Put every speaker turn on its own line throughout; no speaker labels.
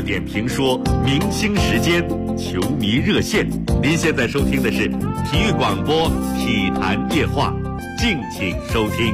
点评说明星时间、球迷热线。您现在收听的是体育广播体坛夜话，敬请收听。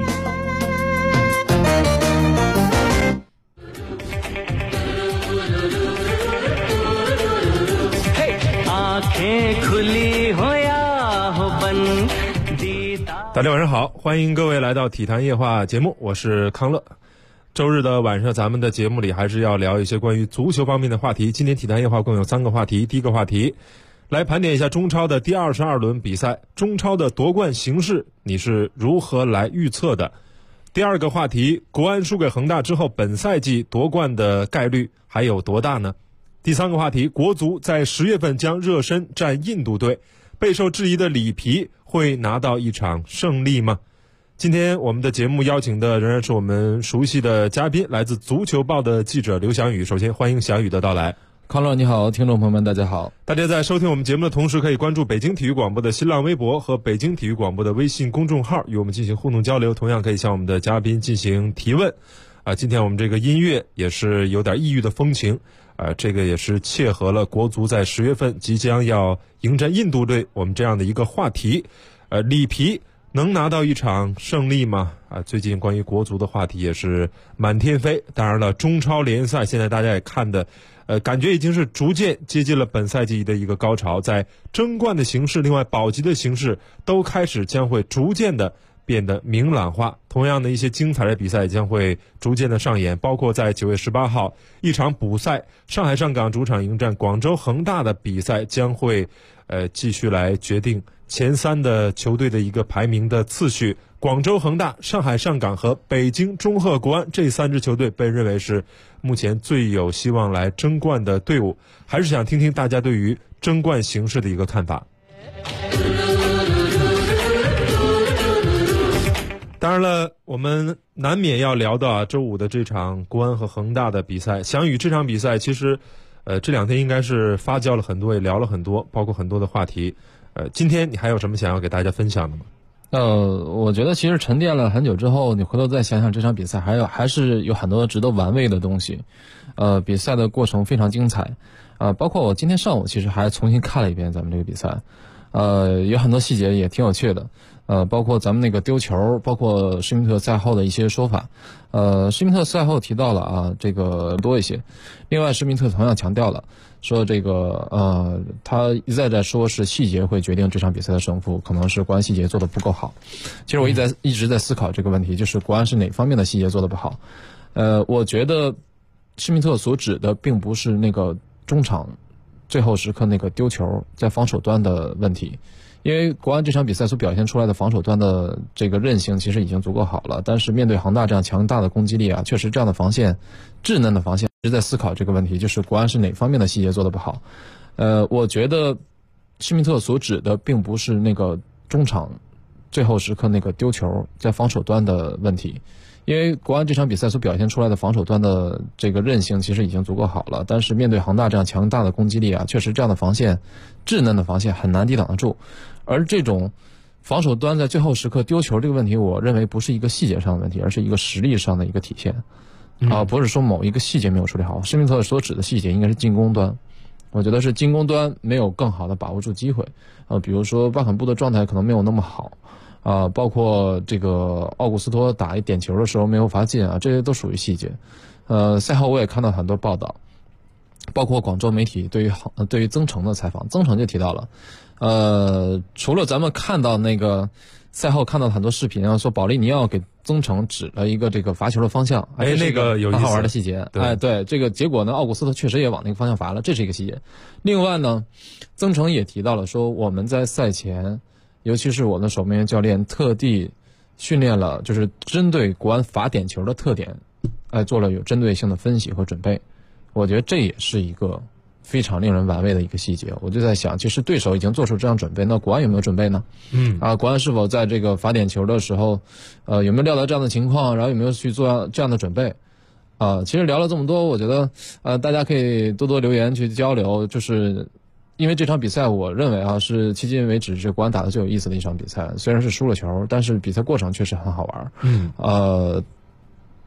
大家晚上好，欢迎各位来到体坛夜话节目，我是康乐。周日的晚上，咱们的节目里还是要聊一些关于足球方面的话题。今天体坛夜话共有3个话题。第一个话题，来盘点一下中超的第22轮比赛，中超的夺冠形势你是如何来预测的？第二个话题，国安输给恒大之后，本赛季夺冠的概率还有多大呢？第三个话题，国足在10月份将热身战印度队，备受质疑的里皮会拿到一场胜利吗？今天我们的节目邀请的仍然是我们熟悉的嘉宾，来自足球报的记者刘翔宇。首先欢迎翔宇的到来。
康乐你好，听众朋友们大家好。
大家在收听我们节目的同时，可以关注北京体育广播的新浪微博和北京体育广播的微信公众号，与我们进行互动交流，同样可以向我们的嘉宾进行提问。今天我们这个音乐也是有点异域的风情，这个也是切合了国足在10月份即将要迎战印度队我们这样的一个话题。里皮能拿到一场胜利吗？最近关于国足的话题也是满天飞。当然了，中超联赛现在大家也看的感觉已经是逐渐接近了本赛季的一个高潮，在争冠的形势，另外保级的形势都开始将会逐渐的变得明朗化。同样的一些精彩的比赛将会逐渐的上演，包括在9月18号一场补赛，上海上港主场迎战广州恒大的比赛将会继续来决定前3的球队的一个排名的次序。广州恒大、上海上港和北京中赫国安这3支球队被认为是目前最有希望来争冠的队伍。还是想听听大家对于争冠形势的一个看法。当然了，我们难免要聊到周五的这场国安和恒大的比赛。翔宇，这场比赛其实这2天应该是发酵了很多，也聊了很多，包括很多的话题。今天你还有什么想要给大家分享的吗？
我觉得其实沉淀了很久之后，你回头再想想这场比赛，还是有很多值得玩味的东西。比赛的过程非常精彩，包括我今天上午其实还重新看了一遍咱们这个比赛，有很多细节也挺有趣的。包括咱们那个丢球，包括施密特赛后的一些说法。施密特赛后提到了这个多一些。另外，施密特同样强调了，说这个他一再在说是细节会决定这场比赛的胜负，可能是国安细节做得不够好。其实我一直在思考这个问题，就是国安是哪方面的细节做得不好。我觉得施密特所指的并不是那个中场最后时刻那个丢球在防守端的问题。因为国安这场比赛所表现出来的防守端的这个韧性其实已经足够好了，但是面对恒大这样强大的攻击力确实这样的防线，稚嫩的防线，一直在思考这个问题，就是国安是哪方面的细节做得不好。我觉得施密特所指的并不是那个中场最后时刻那个丢球在防守端的问题。因为国安这场比赛所表现出来的防守端的这个韧性其实已经足够好了，但是面对恒大这样强大的攻击力确实这样的防线，稚嫩的防线很难抵挡得住。而这种防守端在最后时刻丢球这个问题，我认为不是一个细节上的问题，而是一个实力上的一个体现。不是说某一个细节没有处理好。施密特所指的细节应该是进攻端，我觉得是进攻端没有更好的把握住机会。比如说巴坎布的状态可能没有那么好。包括这个奥古斯托打一点球的时候没有罚进这些都属于细节。赛后我也看到很多报道，包括广州媒体对于曾诚的采访，曾诚就提到了，除了咱们看到那个赛后看到很多视频说保利尼奥给曾诚指了一个这个罚球的方向，
那个有意思，
很好玩的细节。对，这个结果呢，奥古斯托确实也往那个方向罚了，这是一个细节。另外呢，曾诚也提到了说，我们在赛前，尤其是我的守门员教练特地训练了，就是针对国安罚点球的特点，做了有针对性的分析和准备。我觉得这也是一个非常令人玩味的一个细节。我就在想，其实对手已经做出这样准备，那国安有没有准备呢？国安是否在这个罚点球的时候，有没有料到这样的情况，然后有没有去做这样的准备？其实聊了这么多，我觉得大家可以多多留言去交流，就是因为这场比赛我认为是迄今为止是国安打的最有意思的一场比赛，虽然是输了球，但是比赛过程确实很好玩。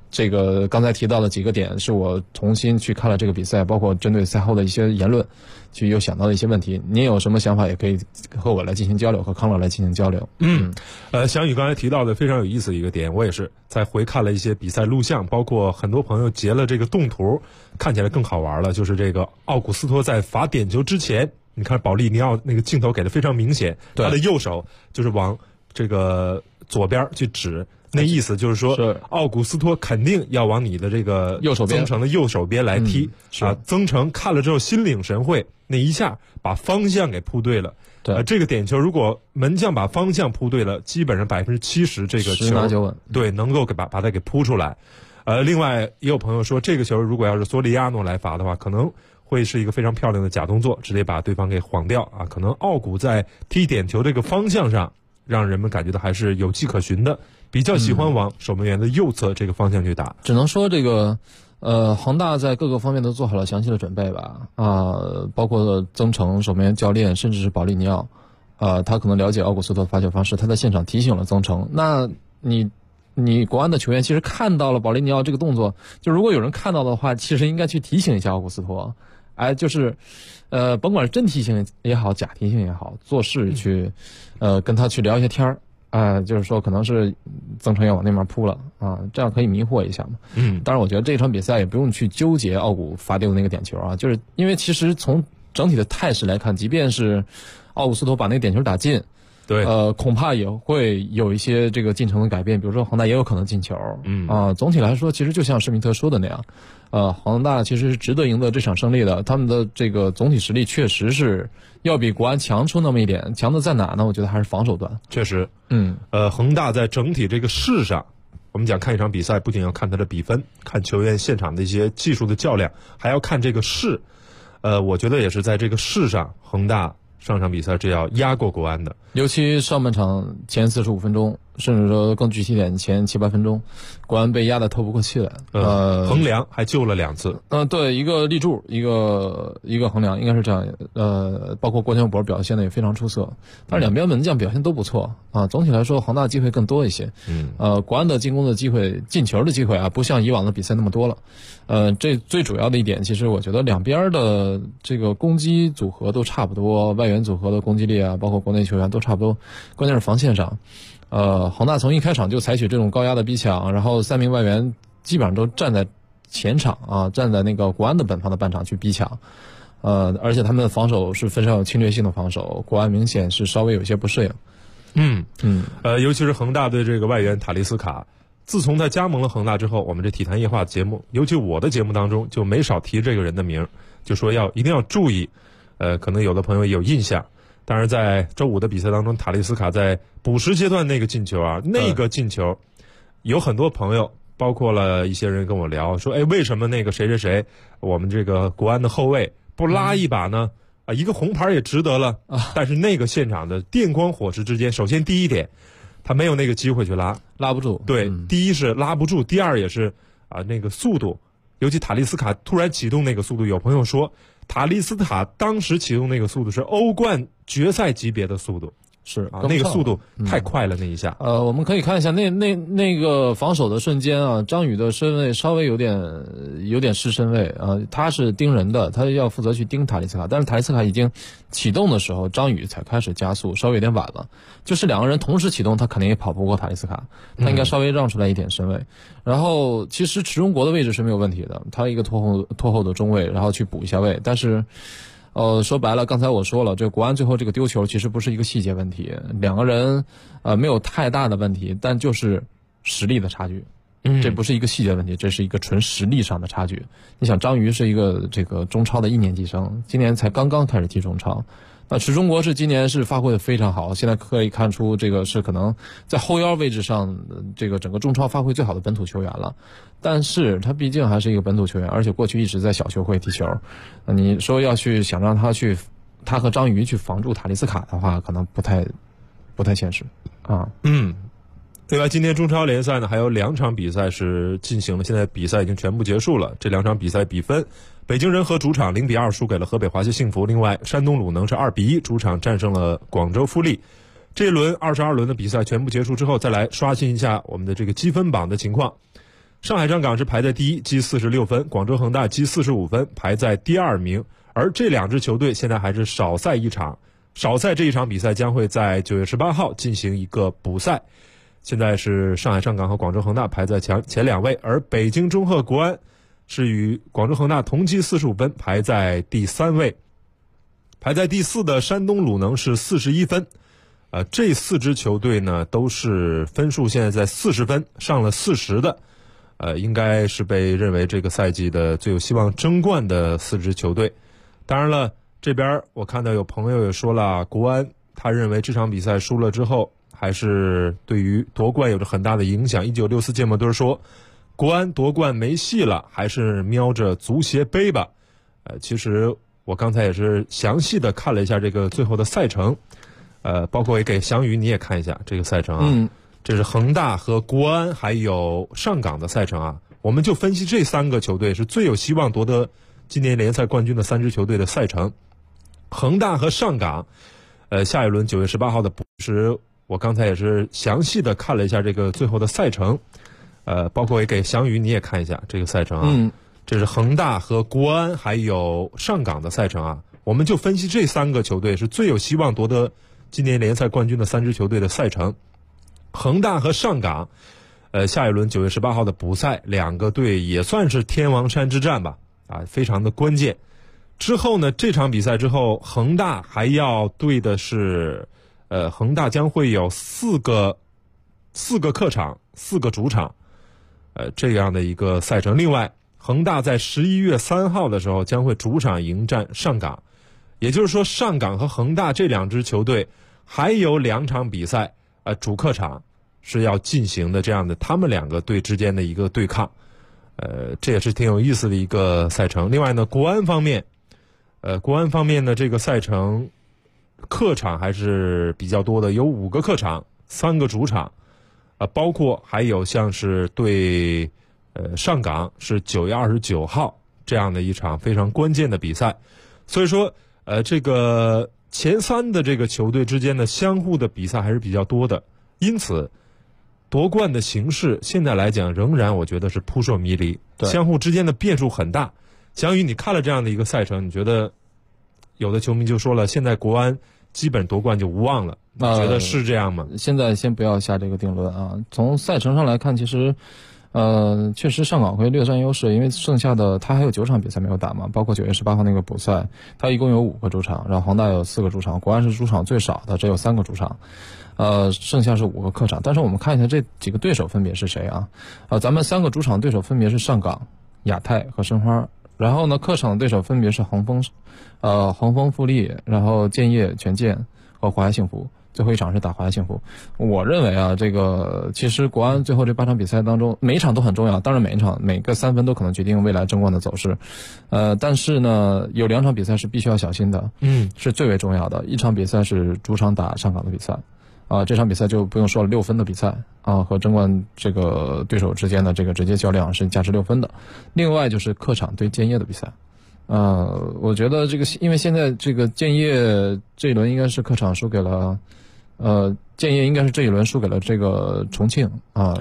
这个刚才提到的几个点，是我重新去看了这个比赛，包括针对赛后的一些言论，去又想到的一些问题。您有什么想法，也可以和我来进行交流，和康乐来进行交流。
翔宇刚才提到的非常有意思的一个点，我也是在回看了一些比赛录像，包括很多朋友截了这个动图，看起来更好玩了。就是这个奥古斯托在罚点球之前，你看保利尼奥那个镜头给的非常明显，他的右手就是往这个左边去指。那意思就是说，奥古斯托肯定要往你的这个
右手边，
曾诚的右手边来踢。曾诚看了之后心领神会，那一下把方向给扑对了。
对，
这个点球如果门将把方向扑对了，基本上70%这个球
10拿9稳，
对，能够把它给扑出来。另外也有朋友说，这个球如果要是索里亚诺来罚的话，可能会是一个非常漂亮的假动作，直接把对方给晃掉啊。可能奥古在踢点球这个方向上，让人们感觉到还是有迹可循的。比较喜欢往守门员的右侧这个方向去打。
只能说这个恒大在各个方面都做好了详细的准备吧。包括曾诚守门员教练，甚至是保利尼奥，他可能了解奥古斯托的罚球方式，他在现场提醒了曾诚。那你国安的球员其实看到了保利尼奥这个动作，就如果有人看到的话，其实应该去提醒一下奥古斯托。就是甭管是真提醒也好，假提醒也好，做事去跟他去聊一些天儿。就是说可能是曾诚要往那边扑了啊，这样可以迷惑一下嘛。当然我觉得这场比赛也不用去纠结奥古罚丢的那个点球啊，就是因为其实从整体的态势来看，即便是奥古斯托把那个点球打进，
对，
恐怕也会有一些这个进程的改变，比如说恒大也有可能进球。总体来说，其实就像施密特说的那样，恒大其实是值得赢得这场胜利的，他们的这个总体实力确实是要比国安强出那么一点，强的在哪呢？我觉得还是防守端。
确实，恒大在整体这个势上，我们讲看一场比赛，不仅要看它的比分，看球员现场的一些技术的较量，还要看这个势。我觉得也是在这个势上，恒大上场比赛是要压过国安的，
尤其上半场前45分钟，甚至说更具体点前7、8分钟，国安被压得透不过气来。
横梁还救了2次。
对，一个立柱，一个横梁，应该是这样。包括郭天博表现的也非常出色，但是两边门将表现都不错啊。总体来说，恒大机会更多一些。国安的进攻的机会、进球的机会不像以往的比赛那么多了。这最主要的一点，其实我觉得两边的这个攻击组合都差不多，外援组合的攻击力包括国内球员都差不多，关键是防线上。恒大从一开场就采取这种高压的逼抢，然后3名外援基本上都站在前场站在那个国安的本方的半场去逼抢。而且他们的防守是非常有侵略性的防守，国安明显是稍微有些不适应。
尤其是恒大队这个外援塔利斯卡，自从他加盟了恒大之后，我们这体坛夜话节目，尤其我的节目当中就没少提这个人的名，就说一定要注意。可能有的朋友也有印象。当然在周五的比赛当中，塔利斯卡在补时阶段那个进球那个进球，有很多朋友包括了一些人跟我聊说，为什么那个谁谁谁，我们这个国安的后卫不拉一把呢？一个红牌也值得了。但是那个现场的电光火石之间，首先第一点，他没有那个机会去拉
不住。
对，第一是拉不住，第二也是那个速度，尤其塔利斯卡突然启动那个速度，有朋友说塔利斯卡当时启动那个速度是欧冠决赛级别的速度。
是
那个速度太快了，那一下。
我们可以看一下那个防守的瞬间张宇的身位稍微有点失身位他是盯人的，他要负责去盯塔利斯卡，但是塔利斯卡已经启动的时候，张宇才开始加速，稍微有点晚了。就是两个人同时启动，他肯定也跑不过塔利斯卡，他应该稍微让出来一点身位。然后其实池中国的位置是没有问题的，他一个拖后的中卫，然后去补一下位，但是。说白了，刚才我说了，这国安最后这个丢球其实不是一个细节问题，两个人没有太大的问题，但就是实力的差距。这不是一个细节问题，这是一个纯实力上的差距。你想，张瑜是一个这个中超的1年级生，今年才刚刚开始踢中超。池中国是今年是发挥的非常好，现在可以看出这个是可能在后腰位置上这个整个中超发挥最好的本土球员了。但是他毕竟还是一个本土球员，而且过去一直在小球会踢球。你说要去想让他和张瑜去防住塔利斯卡的话，可能不太现实啊。
另外，今天中超联赛呢还有2场比赛是进行了，现在比赛已经全部结束了。这2场比赛比分，北京人和主场0-2输给了河北华夏幸福，另外山东鲁能是2-1主场战胜了广州富力。这一轮22轮的比赛全部结束之后，再来刷新一下我们的这个积分榜的情况。 上海上港是排在第一，积46分；广州恒大积45分，排在第2名。而这2支球队现在还是少赛一场，少赛这一场比赛将会在9月18号进行一个补赛。现在是上海上港和广州恒大排在前2位，而北京中赫国安是与广州恒大同积45分，排在第3位。排在第4的山东鲁能是41分。这4支球队呢都是分数现在在40分，上了40的，应该是被认为这个赛季的最有希望争冠的4支球队。当然了，这边我看到有朋友也说了，国安他认为这场比赛输了之后，还是对于夺冠有着很大的影响。1964芥末墩说，国安夺冠没戏了，还是瞄着足协杯吧。其实我刚才也是详细的看了一下这个最后的赛程，包括也给翔宇你也看一下这个赛程啊。这是恒大和国安还有上港的赛程啊。我们就分析这3个球队是最有希望夺得今年联赛冠军的3支球队的赛程。恒大和上港，下一轮9月18号的补时，我刚才也是详细的看了一下这个最后的赛程，包括也给翔宇你也看一下这个赛程啊。这是恒大和国安还有上港的赛程啊。我们就分析这3个球队是最有希望夺得今年联赛冠军的3支球队的赛程。恒大和上港，下一轮9月18号的补赛，2个队也算是天王山之战吧，非常的关键。之后呢，这场比赛之后，恒大还要对的是，恒大将会有4个客场，4个主场，这样的一个赛程。另外，恒大在11月3号的时候将会主场迎战上港，也就是说，上港和恒大这2支球队还有2场比赛，主客场是要进行的，这样的他们2个队之间的一个对抗，这也是挺有意思的一个赛程。另外呢，国安方面呢，这个赛程客场还是比较多的，有5个客场，3个主场，包括还有像是对上港是9月29号这样的一场非常关键的比赛。所以说这个前3的这个球队之间的相互的比赛还是比较多的，因此夺冠的形势现在来讲仍然我觉得是扑朔迷离，相互之间的变数很大。翔宇，你看了这样的一个赛程，你觉得有的球迷就说了，现在国安基本夺冠就无望了，你觉得是这样吗？
现在先不要下这个定论啊。从赛程上来看，其实确实上港会略占优势，因为剩下的他还有9场比赛没有打嘛，包括9月18号那个补赛，他一共有5个主场，然后恒大有4个主场，国安是主场最少的，只有3个主场，剩下是5个客场。但是我们看一下这几个对手分别是谁啊？咱们3个主场对手分别是上港、亚泰和申花，然后呢，客场的对手分别是恒丰富力，然后建业、权健和华夏幸福。最后一场是打华夏幸福。我认为啊，这个其实国安最后这8场比赛当中，每一场都很重要，当然每个3分都可能决定未来争冠的走势。但是呢，有2场比赛是必须要小心的，是最为重要的。一场比赛是主场打上港的比赛，这场比赛就不用说了，6分的比赛和争冠这个对手之间的这个直接较量是价值6分的。另外就是客场对建业的比赛。我觉得这个，因为现在这个建业这一轮应该是客场输给了，建业应该是这一轮输给了这个重庆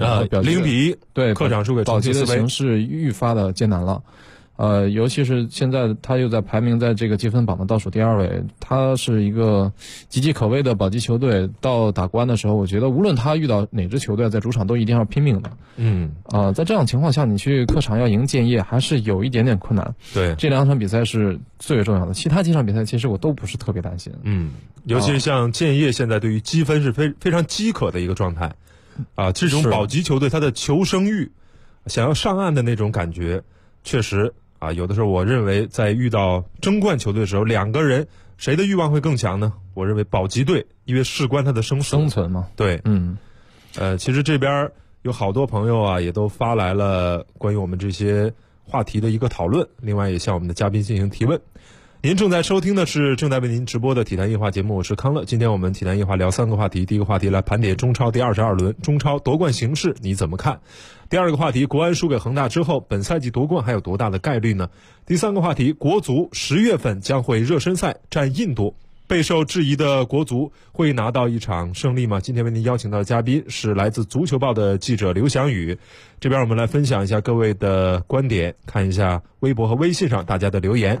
0-1，对，客场输给重庆，
保级的形势愈发的艰难了。尤其是现在他又在排名在这个积分榜的倒数第2位，他是一个岌岌可危的保级球队。到打国安的时候，我觉得无论他遇到哪支球队，在主场都一定要拼命的。在这样情况下，你去客场要赢建业还是有一点点困难。
对，
这2场比赛是最为重要的，其他几场比赛其实我都不是特别担心。
尤其是像建业现在对于积分是非常饥渴的一个状态，这种保级球队他的求生欲，想要上岸的那种感觉，确实。有的时候我认为在遇到争冠球队的时候，2个人谁的欲望会更强呢？我认为保级队，因为事关他的生
存嘛。
对，其实这边有好多朋友啊，也都发来了关于我们这些话题的一个讨论，另外也向我们的嘉宾进行提问。您正在收听的是正在为您直播的体坛夜话节目，我是康乐。今天我们体坛夜话聊3个话题，第一个话题来盘点中超第22轮，中超夺冠形势你怎么看？第2个话题，国安输给恒大之后，本赛季夺冠还有多大的概率呢？第3个话题，国足10月份将会热身赛战印度， 备受质疑的国足会拿到一场胜利吗？今天为您邀请到的嘉宾是来自足球报的记者刘翔宇，这边我们来分享一下各位的观点，看一下微博和微信上大家的留言。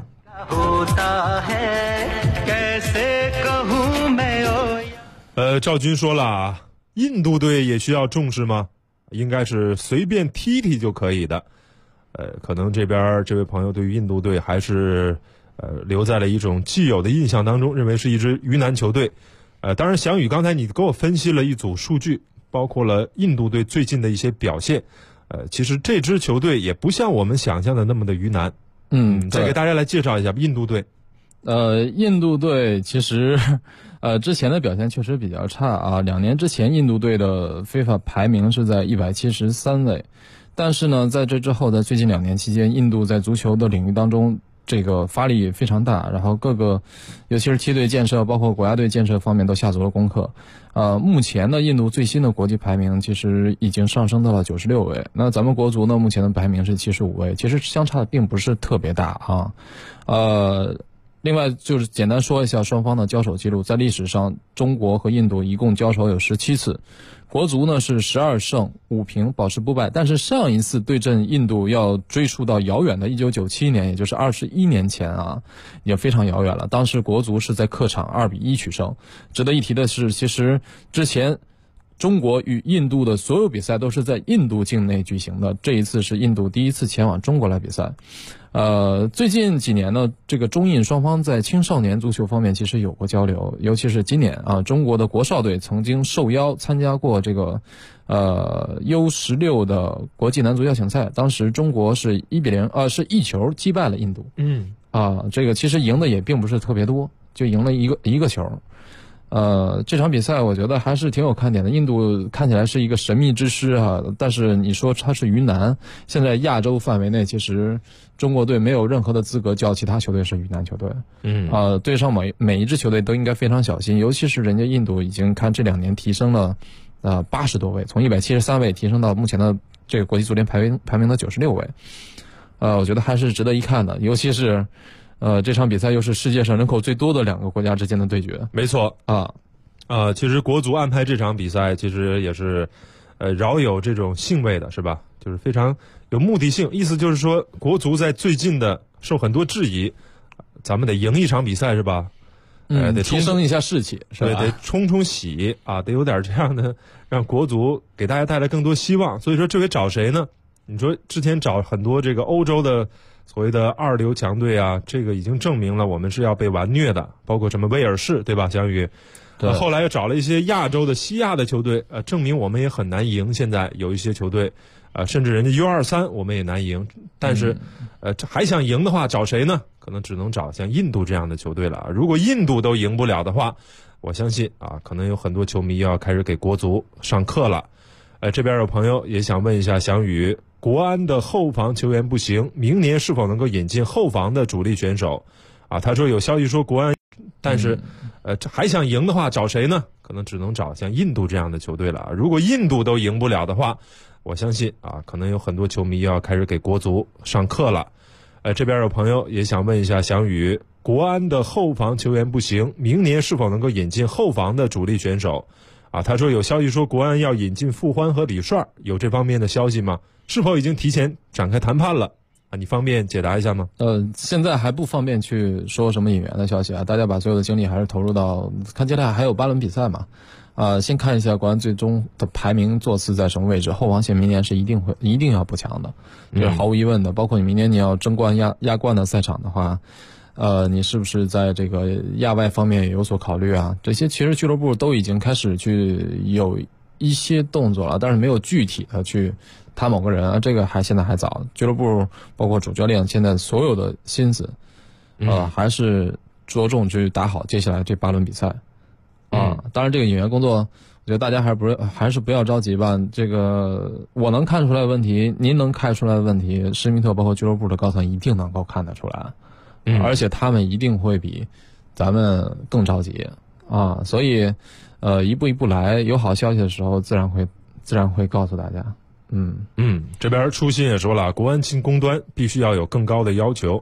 赵军说了，印度队也需要重视吗？应该是随便踢踢就可以的。可能这边这位朋友对于印度队还是留在了一种既有的印象当中，认为是一支鱼腩球队。当然翔宇刚才你给我分析了一组数据，包括了印度队最近的一些表现。其实这支球队也不像我们想象的那么的鱼腩。再给大家来介绍一下印度队。
印度队其实之前的表现确实比较差啊。2年之前印度队的FIFA排名是在173位，但是呢在这之后在最近2年期间，印度在足球的领域当中这个发力非常大，然后各个尤其是梯队建设包括国家队建设方面都下足了功课。目前呢印度最新的国际排名其实已经上升到了96位，那咱们国足呢目前的排名是75位，其实相差的并不是特别大啊。另外就是简单说一下双方的交手记录，在历史上中国和印度一共交手有17次，国足呢是12胜5平保持不败，但是上一次对阵印度要追溯到遥远的1997年，也就是21年前啊，也非常遥远了。当时国足是在客场2-1取胜。值得一提的是，其实之前中国与印度的所有比赛都是在印度境内举行的，这一次是印度第一次前往中国来比赛。最近几年呢，这个中印双方在青少年足球方面其实有过交流，尤其是今年啊，中国的国少队曾经受邀参加过这个U16的国际男足邀请赛，当时中国是1-0，是1球击败了印度。这个其实赢的也并不是特别多，就赢了一个球。这场比赛我觉得还是挺有看点的。印度看起来是一个神秘之师啊，但是你说它是鱼腩，现在亚洲范围内其实中国队没有任何的资格叫其他球队是鱼腩球队。对上每一支球队都应该非常小心，尤其是人家印度已经看这2年提升了80多位，从173位提升到目前的这个国际足联排名的96位。我觉得还是值得一看的，尤其是这场比赛又是世界上人口最多的2个国家之间的对决。
没错其实国足安排这场比赛其实也是饶有这种兴味的，是吧？就是非常有目的性，意思就是说国足在最近的受很多质疑，咱们得赢一场比赛，是吧？得
提升一下士气，是吧？
对，得冲喜啊，得有点这样的，让国足给大家带来更多希望。所以说这回找谁呢？你说之前找很多这个欧洲的所谓的2流强队啊，这个已经证明了我们是要被完虐的，包括什么威尔士，对吧？翔宇。后来又找了一些亚洲的西亚的球队，证明我们也很难赢。现在有一些球队，甚至人家 U23 我们也难赢。但是，还想赢的话，找谁呢？可能只能找像印度这样的球队了。如果印度都赢不了的话，我相信可能有很多球迷要开始给国足上课了。这边有朋友也想问一下翔宇，国安的后防球员不行，明年是否能够引进后防的主力选手？他说有消息说国安，但是还想赢的话找谁呢？可能只能找像印度这样的球队了。如果印度都赢不了的话，我相信可能有很多球迷要开始给国足上课了。这边有朋友也想问一下翔宇，国安的后防球员不行，明年是否能够引进后防的主力选手？他说有消息说国安要引进傅欢和李帅，有这方面的消息吗？是否已经提前展开谈判了？你方便解答一下吗？
现在还不方便去说什么引援的消息大家把所有的精力还是投入到看接下来还有8轮比赛嘛。先看一下国安最终的排名座次在什么位置，后防线明年是一定要补强的，这是毫无疑问的。包括你明年你要争冠亚冠的赛场的话，你是不是在这个亚外方面也有所考虑啊？这些其实俱乐部都已经开始去有一些动作了，但是没有具体的去谈某个人这个现在还早。俱乐部包括主教练现在所有的心思，还是着重去打好接下来这8轮比赛。当然这个引援工作，我觉得大家还是不要着急吧。这个我能看出来问题，您能看出来的问题，施密特包括俱乐部的高层一定能够看得出来，而且他们一定会比咱们更着急所以一步一步来，有好消息的时候自然会告诉大家。这
边初心也说了，国安进攻端必须要有更高的要求。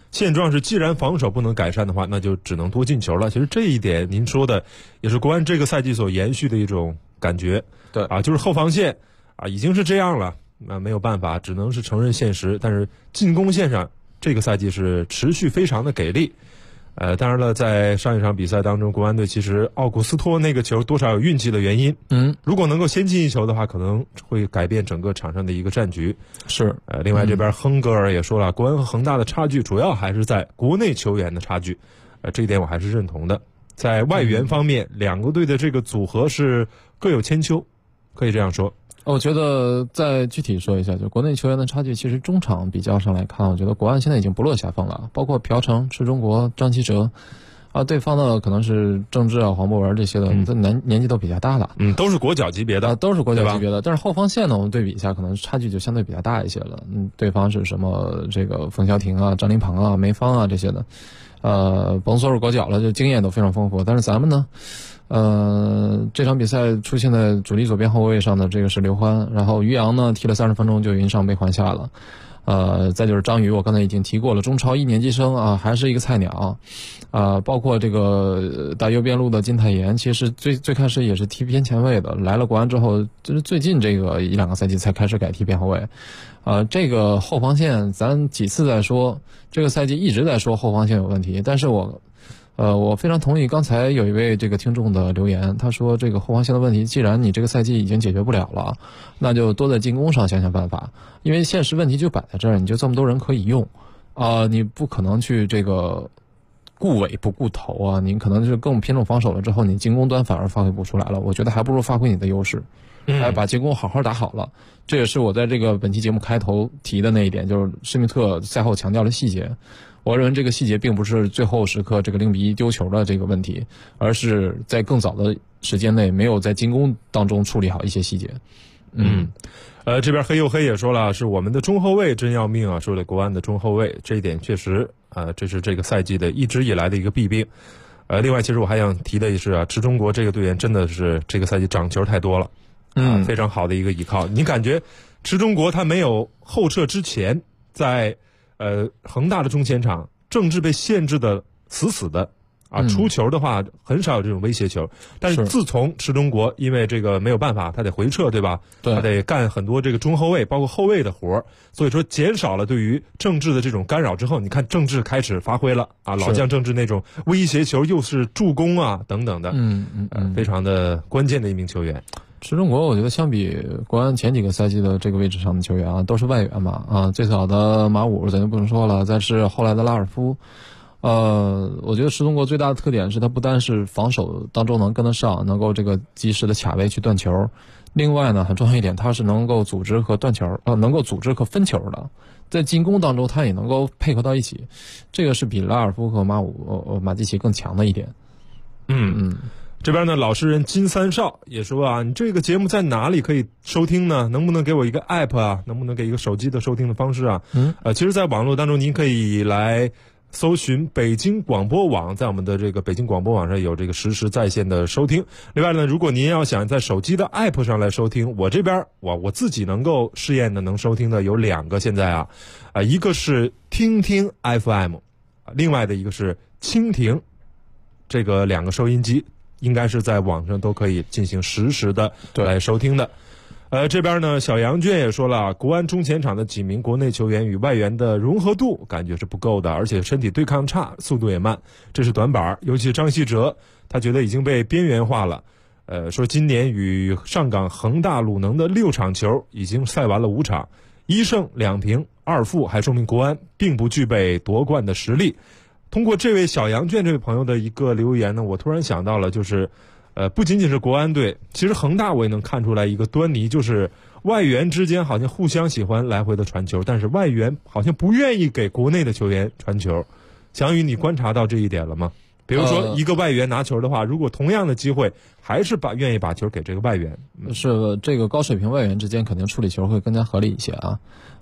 现状是既然防守不能改善的话，那就只能多进球了。其实这一点您说的也是国安这个赛季所延续的一种感觉。
对
啊，就是后防线啊已经是这样了，那没有办法，只能是承认现实。但是进攻线上这个赛季是持续非常的给力。当然了，在上一场比赛当中，国安队其实奥古斯托那个球多少有运气的原因。如果能够先进一球的话，可能会改变整个场上的一个战局。
是。
另外这边亨格尔也说了，国安和恒大的差距主要还是在国内球员的差距。这一点我还是认同的。在外援方面，两个队的这个组合是各有千秋，可以这样说。
我觉得再具体说一下，就国内球员的差距，其实中场比较上来看，我觉得国安现在已经不落下风了，包括朴成、池中国、张稀哲，对方的可能是郑智啊、黄博文这些的，年纪都比较大了，
都是国脚级别的，
都是国脚级别的。但是后防线呢，我们对比一下，可能差距就相对比较大一些了。对方是什么这个冯潇霆啊、张琳芃啊、梅芳啊这些的，甭说是国脚了，就经验都非常丰富。但是咱们呢？这场比赛出现在主力左边后卫上的这个是刘欢，然后于洋呢踢了30分钟就因伤被换下了。再就是张宇，我刚才已经提过了，中超1年级生啊，还是一个菜鸟。包括这个打右边路的金泰妍，其实最开始也是踢边前卫的，来了国安之后，就是最近这个1-2个赛季才开始改踢边后卫。这个后防线咱几次在说，这个赛季一直在说后防线有问题，但是我非常同意刚才有一位这个听众的留言，他说这个后防线的问题，既然你这个赛季已经解决不了了，那就多在进攻上想想办法，因为现实问题就摆在这儿，你就这么多人可以用，你不可能去这个顾尾不顾头啊，你可能是更偏重防守了之后，你进攻端反而发挥不出来了，我觉得还不如发挥你的优势，把进攻好好打好了。这也是我在这个本期节目开头提的那一点，就是施密特赛后强调了细节。我认为这个细节并不是最后时刻这个0-1丢球的这个问题，而是在更早的时间内没有在进攻当中处理好一些细节。
这边黑又黑也说了，是我们的中后卫真要命啊！说了国安的中后卫，这一点确实这是这个赛季的一直以来的一个弊病。另外，其实我还想提的是池中国这个队员真的是这个赛季长球太多了，非常好的一个依靠。你感觉池中国他没有后撤之前，在恒大的中前场政治被限制的死死的出球的话很少有这种威胁球，但是自从池中国因为这个没有办法，他得回撤，对吧？
对，
他得干很多这个中后卫包括后卫的活，所以说减少了对于政治的这种干扰之后，你看政治开始发挥了老将政治那种威胁球又是助攻等等的，非常的关键的一名球员。
池中国我觉得相比国安前几个赛季的这个位置上的球员都是外援嘛，最早的马武咱就不用说了，再是后来的拉尔夫。我觉得池中国最大的特点是他不单是防守当中能跟得上，能够这个及时的卡位去断球，另外呢很重要一点，他是能够组织和断球，能够组织和分球的，在进攻当中他也能够配合到一起，这个是比拉尔夫和马基奇更强的一点。
这边呢，老实人金三少也说你这个节目在哪里可以收听呢？能不能给我一个 app 能不能给一个手机的收听的方式其实在网络当中您可以来搜寻北京广播网，在我们的这个北京广播网上有这个实时在线的收听。另外呢，如果您要想在手机的 app 上来收听，我这边我自己能够试验的能收听的有2个，现在一个是听听 FM， 另外的一个是蜻蜓，这个2个收音机应该是在网上都可以进行实时的来收听的。这边呢，小杨娟也说了，国安中前场的几名国内球员与外援的融合度感觉是不够的，而且身体对抗差，速度也慢，这是短板。尤其是张稀哲，他觉得已经被边缘化了。说今年与上港、恒大、鲁能的6场球已经赛完了5场，1胜2平2负，还说明国安并不具备夺冠的实力。通过这位小杨卷这位朋友的一个留言呢，我突然想到了，就是不仅仅是国安队，其实恒大我也能看出来一个端倪，就是外援之间好像互相喜欢来回的传球，但是外援好像不愿意给国内的球员传球。翔宇，你观察到这一点了吗？比如说一个外援拿球的话，如果同样的机会还是愿意把球给这个外援，
是这个高水平外援之间肯定处理球会更加合理一些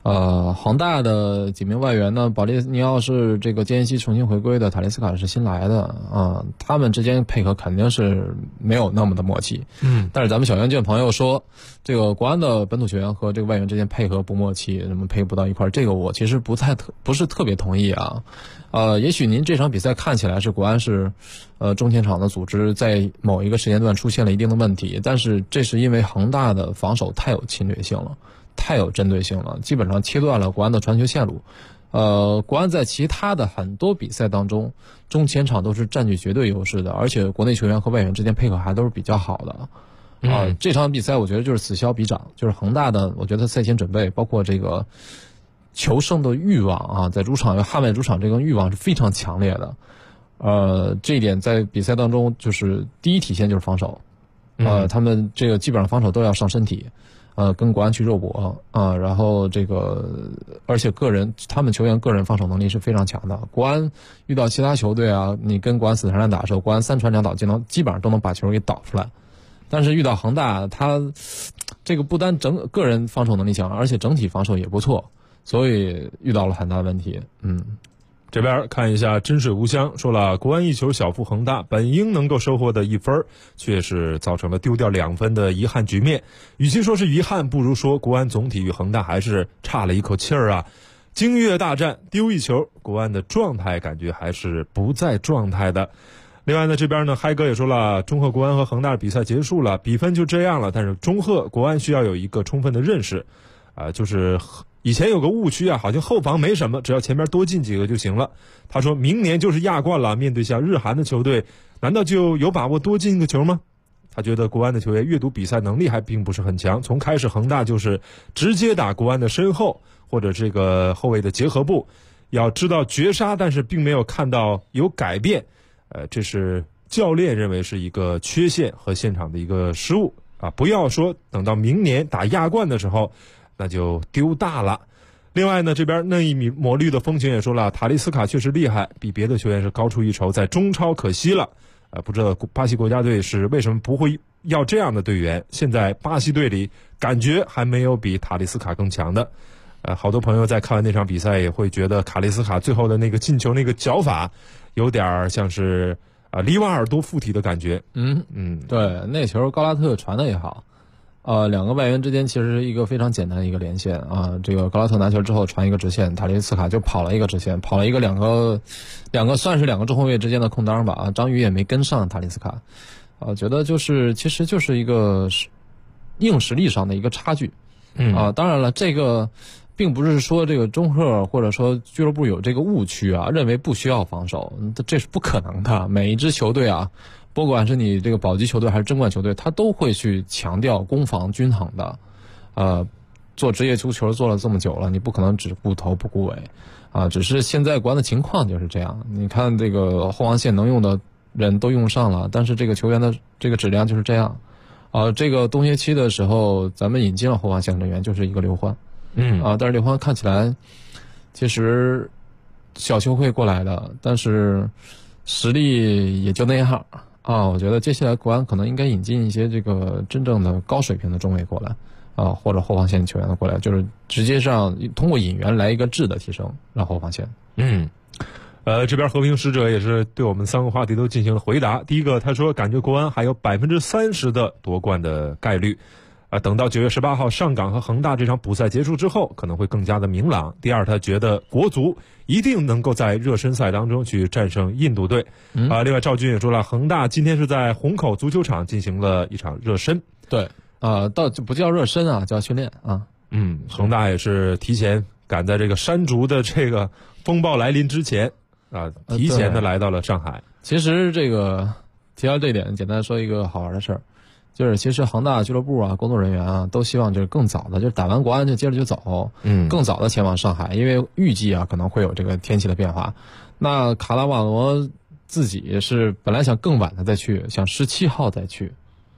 恒大的几名外援呢，保利尼奥是这个间隙重新回归的，塔利斯卡是新来的他们之间配合肯定是没有那么的默契。但是咱们小袁俊朋友说，这个国安的本土球员和这个外援之间配合不默契，什么配不到一块儿，这个我其实不是特别同意啊。也许您这场比赛看起来是国安是中前场的组织在某一个时间段出现了一定的问题，但是这是因为恒大的防守太有侵略性了，太有针对性了，基本上切断了国安的传球线路。国安在其他的很多比赛当中，中前场都是占据绝对优势的，而且国内球员和外援之间配合还都是比较好的。这场比赛我觉得就是此消彼长，就是恒大的，我觉得赛前准备包括这个求胜的欲望在主场要捍卫主场这个欲望是非常强烈的。这一点在比赛当中就是第一体现就是防守。他们这个基本上防守都要上身体。跟国安去肉搏然后这个，而且他们球员个人防守能力是非常强的。国安遇到其他球队你跟国安死缠烂打的时候，国安3传2倒基本上都能把球给导出来。但是遇到恒大，他这个不单个人防守能力强，而且整体防守也不错，所以遇到了很大问题。
这边看一下真水无香，说了国安一球小负恒大，本应能够收获的1分，却是造成了丢掉2分的遗憾局面。与其说是遗憾，不如说国安总体与恒大还是差了一口气儿啊。京粤大战丢1球，国安的状态感觉还是不在状态的。另外呢，这边呢，嗨哥也说了，中赫国安和恒大的比赛结束了，比分就这样了，但是中赫国安需要有一个充分的认识就是以前有个误区好像后防没什么，只要前面多进几个就行了。他说明年就是亚冠了，面对像日韩的球队，难道就有把握多进一个球吗？他觉得国安的球员阅读比赛能力还并不是很强，从开始恒大就是直接打国安的身后或者这个后卫的结合部，要知道绝杀，但是并没有看到有改变。这是教练认为是一个缺陷和现场的一个失误不要说等到明年打亚冠的时候那就丢大了。另外呢，这边那一米抹绿的风群也说了，塔利斯卡确实厉害，比别的球员是高出一筹，在中超可惜了。不知道巴西国家队是为什么不会要这样的队员，现在巴西队里感觉还没有比塔利斯卡更强的。好多朋友在看完那场比赛也会觉得卡利斯卡最后的那个进球那个脚法有点像是里瓦尔多附体的感觉。
对，那球高拉特传的也好。两个外援之间其实是一个非常简单的一个连线这个高拉特拿球之后传一个直线，塔利斯卡就跑了一个直线，跑了一个两个算是两个中后卫之间的空当吧张宇也没跟上塔利斯卡。觉得其实就是一个硬实力上的一个差距。当然了，这个并不是说这个中赫或者说俱乐部有这个误区认为不需要防守，这是不可能的。每一支球队不管是你这个保级球队还是争冠球队，他都会去强调攻防均衡的。做职业足球做了这么久了，你不可能只顾头不顾尾只是现在国安的情况就是这样。你看这个后防线能用的人都用上了，但是这个球员的这个质量就是这样。这个冬歇期的时候，咱们引进了后防线人员，就是一个刘欢。但是刘欢看起来其实小球会过来的，但是实力也就那样我觉得接下来国安可能应该引进一些这个真正的高水平的中卫过来或者后防线球员的过来，就是直接通过引援来一个质的提升，让后防线。
这边和平使者也是对我们3个话题都进行了回答。第一个，他说感觉国安还有30%的夺冠的概率等到9月18号上港和恒大这场补赛结束之后可能会更加的明朗。第二，他觉得国足一定能够在热身赛当中去战胜印度队。另外赵军也说了，恒大今天是在虹口足球场进行了一场热身。
对倒就不叫热身叫训练
恒大也是提前赶在这个山竹的这个风暴来临之前提前的来到了上海。
其实这个提到这点，简单说一个好玩的事儿，就是其实恒大俱乐部工作人员都希望就是更早的，就是打完国安就接着就走，更早的前往上海，因为预计可能会有这个天气的变化。那卡拉瓦罗自己是本来想更晚的再去，想17号再去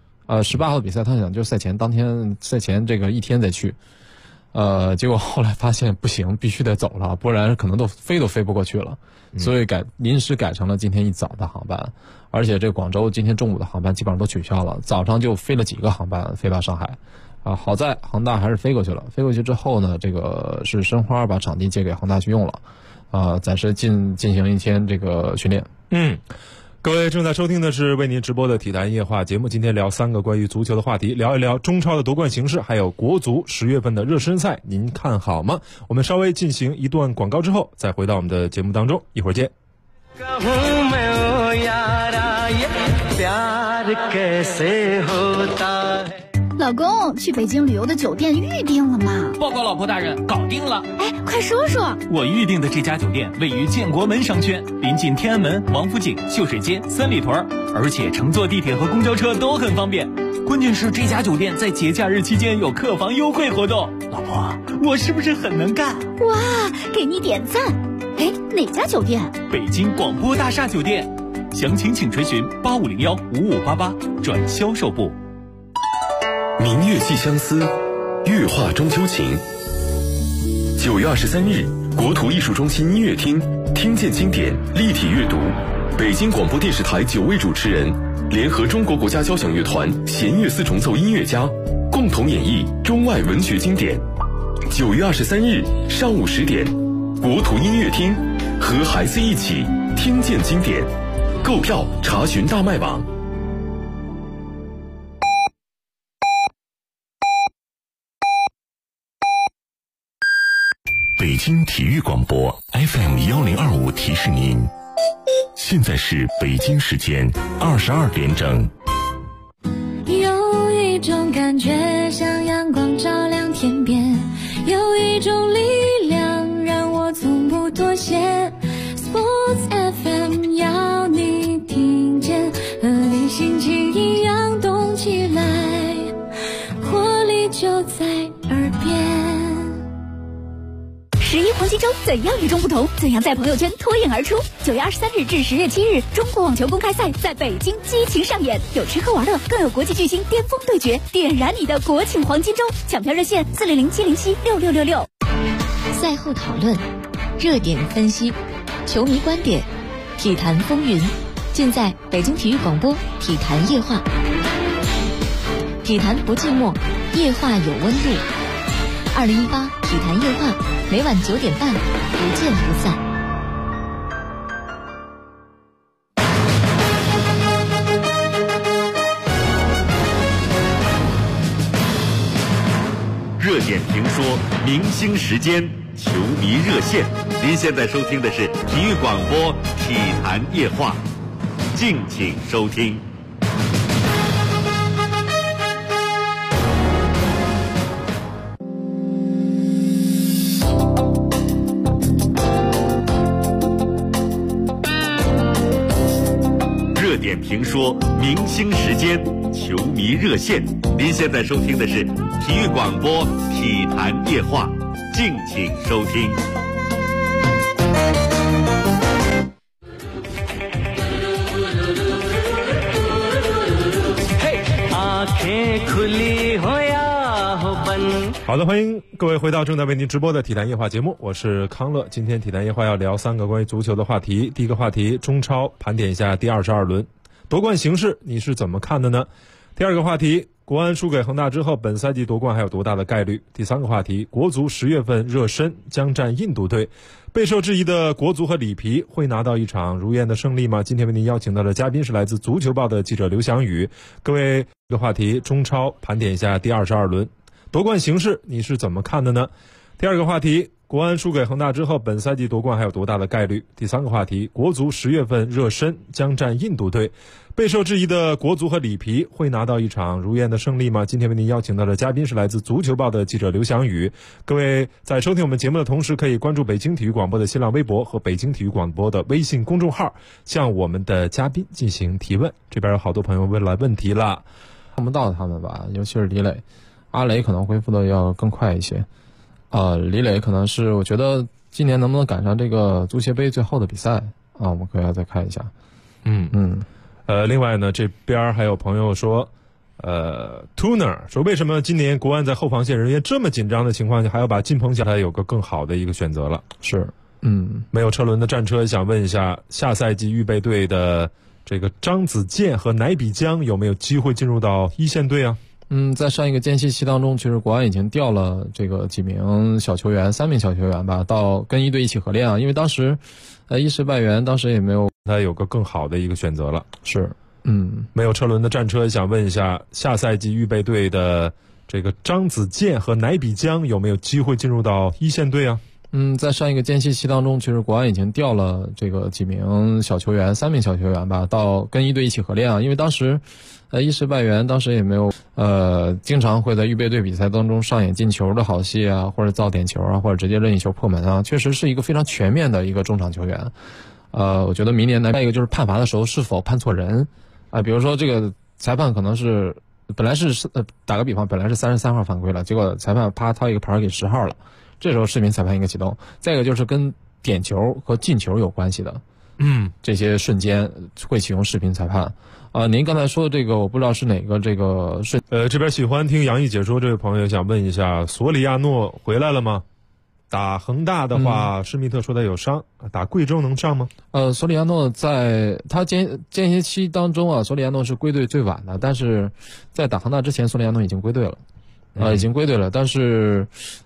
，18号比赛他想就赛前这个一天再去，结果后来发现不行，必须得走了，不然可能都飞不过去了，所以临时改成了今天一早的航班。而且这广州今天中午的航班基本上都取消了，早上就飞了几个航班飞到上海， 好在恒大还是飞过去了。飞过去之后呢，这个是申花把场地借给恒大去用了，暂时进行一天这个训练。
各位正在收听的是为您直播的体坛夜话节目，今天聊3个关于足球的话题，聊一聊中超的夺冠形势，还有国足10月份的热身赛，您看好吗？我们稍微进行一段广告之后，再回到我们的节目当中，一会儿见。
老公，去北京旅游的酒店预定了吗？
报告老婆大人，搞定了。
哎，快说说。
我预定的这家酒店位于建国门商圈，临近天安门、王府井、秀水街、三里屯，而且乘坐地铁和公交车都很方便。关键是这家酒店在节假日期间有客房优惠活动。老婆，我是不是很能干？
哇，给你点赞。哎，哪家酒店？
北京广播大厦酒店。详情请垂询8501-5588转销售部。
明月寄相思，月画中秋情。9月23日，国土艺术中心音乐厅听见经典立体阅读，北京广播电视台9位主持人联合中国国家交响乐团弦乐四重奏音乐家，共同演绎中外文学经典。9月23日上午10点，国土音乐厅和孩子一起听见经典。购票查询大麦网。北京体育广播 FM1025提示您，现在是北京时间22点整。
有一种感觉像阳光照亮天边，有一种力量让我从不妥协。Sports FM 要你听见，和你心情一样动起来，活力就在耳边。
11黄金周怎样与众不同？怎样在朋友圈脱颖而出？9月23日至10月7日，中国网球公开赛在北京激情上演，有吃喝玩乐，更有国际巨星巅峰对决，点燃你的国庆黄金周！抢票热线400-707-6666。
赛后讨论，热点分析，球迷观点，体坛风云，尽在北京体育广播体坛夜话。体坛不寂寞，夜话有温度。2018体坛夜话，每晚9点半，不见不散。
热点评说，明星时间，球迷热线。您现在收听的是体育广播体坛夜话，敬请收听。热点评说，明星时间，球迷热线。您现在收听的是体育广播体坛夜话，敬请收听。
好的，欢迎各位回到正在为您直播的体坛夜话节目，我是康乐。今天体坛夜话要聊3个关于足球的话题。第一个话题，中超盘点一下第22轮夺冠形势，你是怎么看的呢？第二个话题，国安输给恒大之后，本赛季夺冠还有多大的概率？第三个话题，国足10月份热身将战印度队，备受质疑的国足和里皮会拿到一场如愿的胜利吗？今天为您邀请到的嘉宾是来自足球报的记者刘翔宇。各位，这个话题，中超盘点一下第22轮夺冠形势，你是怎么看的呢？第二个话题，国安输给恒大之后，本赛季夺冠还有多大的概率？第三个话题，国足10月份热身将战印度队，备受质疑的国足和里皮会拿到一场如愿的胜利吗？今天为您邀请到的嘉宾是来自足球报的记者刘翔宇。各位在收听我们节目的同时，可以关注北京体育广播的新浪微博和北京体育广播的微信公众号，向我们的嘉宾进行提问。这边有好多朋友问来问题了，
看不到他们吧，尤其是李磊，阿雷可能恢复的要更快一些。李磊可能是我觉得今年能不能赶上这个足协杯最后的比赛啊？我们可以要再看一下。
另外呢，这边还有朋友说，Tuner 说为什么今年国安在后防线人员这么紧张的情况下，还要把金鹏他有个更好的一个选择了？
是，
没有车轮的战车，想问一下，下赛季预备队的这个张子健和乃比江有没有机会进入到一线队啊？
在上一个间歇期当中，其实国安已经调了这个几名小球员，3名小球员吧，到跟一队一起合练啊。因为当时，一时败员，当时也没有
他有个更好的一个选择了。
是，
没有车轮的战车，想问一下，下赛季预备队的这个张子健和乃比江有没有机会进入到一线队啊？
在上一个间歇期当中，其实国安已经调了这个几名小球员，3名小球员吧，到跟一队一起合练啊。因为当时，一时败员，当时也没有经常会在预备队比赛当中上演进球的好戏啊，或者造点球啊，或者直接任意球破门啊，确实是一个非常全面的一个中场球员。我觉得明年呢，再一个就是判罚的时候是否判错人啊，比如说这个裁判可能是本来是打个比方，本来是33号犯规了，结果裁判啪掏一个牌给10号了。这时候视频裁判应该启动。再一个就是跟点球和进球有关系的，这些瞬间会启用视频裁判。您刚才说的这个，我不知道是哪个这个是
这边喜欢听杨毅解说这位朋友想问一下，索里亚诺回来了吗？打恒大的话，施密特说他有伤，打贵州能上吗？
索里亚诺在他间歇期当中啊，索里亚诺是归队最晚的，但是在打恒大之前，索里亚诺已经归队了，已经归队了，但是。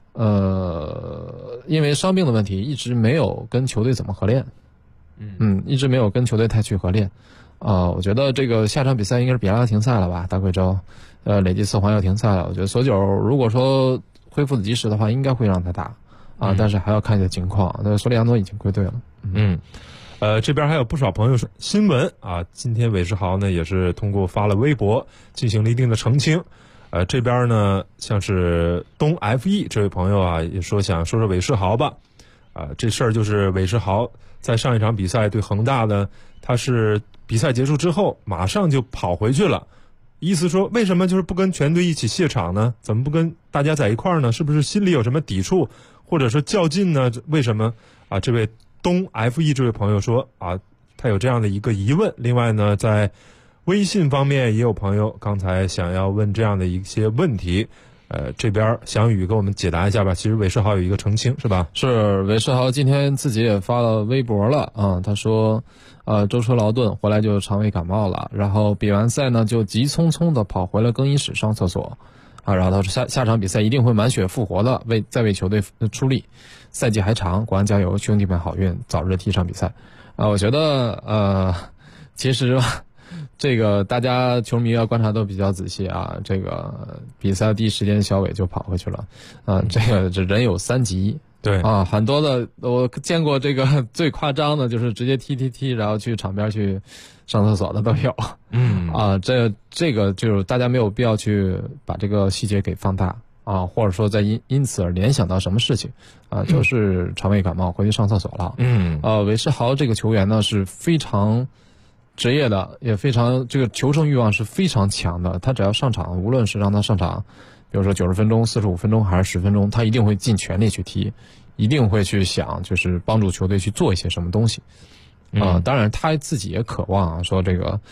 因为伤病的问题，一直没有跟球队怎么合练，一直没有跟球队太去合练，我觉得这个下场比赛应该是比亚拉停赛了吧，打贵州，累计4环要停赛了。我觉得索九如果说恢复的及时的话，应该会让他打但是还要看一下情况。那索里亚诺已经归队了，
这边还有不少朋友说新闻啊，今天韦世豪呢也是通过发了微博进行了一定的澄清。这边呢，像是东 FE 这位朋友啊，也说想说说韦世豪吧。这事儿就是韦世豪在上一场比赛对恒大呢，他是比赛结束之后马上就跑回去了，意思说为什么就是不跟全队一起谢场呢？怎么不跟大家在一块儿呢？是不是心里有什么抵触，或者说较劲呢？为什么啊？这位东 FE 这位朋友说啊，他有这样的一个疑问。另外呢，在微信方面也有朋友刚才想要问这样的一些问题，这边翔宇给我们解答一下吧。其实韦世豪有一个澄清是吧？
是，韦世豪今天自己也发了微博了他说舟车劳顿回来就肠胃感冒了，然后比完赛呢就急匆匆的跑回了更衣室上厕所然后他说下场比赛一定会满血复活的，再为球队出力，赛季还长，国安加油，兄弟们好运，早日踢场比赛我觉得其实这个大家球迷要观察都比较仔细这个比赛第一时间小伟就跑回去了这人有3级，
对
很多的我见过这个最夸张的就是直接踢然后去场边去上厕所的都有这个就是大家没有必要去把这个细节给放大或者说在因此而联想到什么事情就是肠胃感冒回去上厕所了韦世豪这个球员呢是非常职业的，也非常这个求胜欲望是非常强的。他只要上场，无论是让他上场，比如说90分钟、45分钟还是10分钟，他一定会尽全力去踢，一定会去想就是帮助球队去做一些什么东西。当然他自己也渴望说这个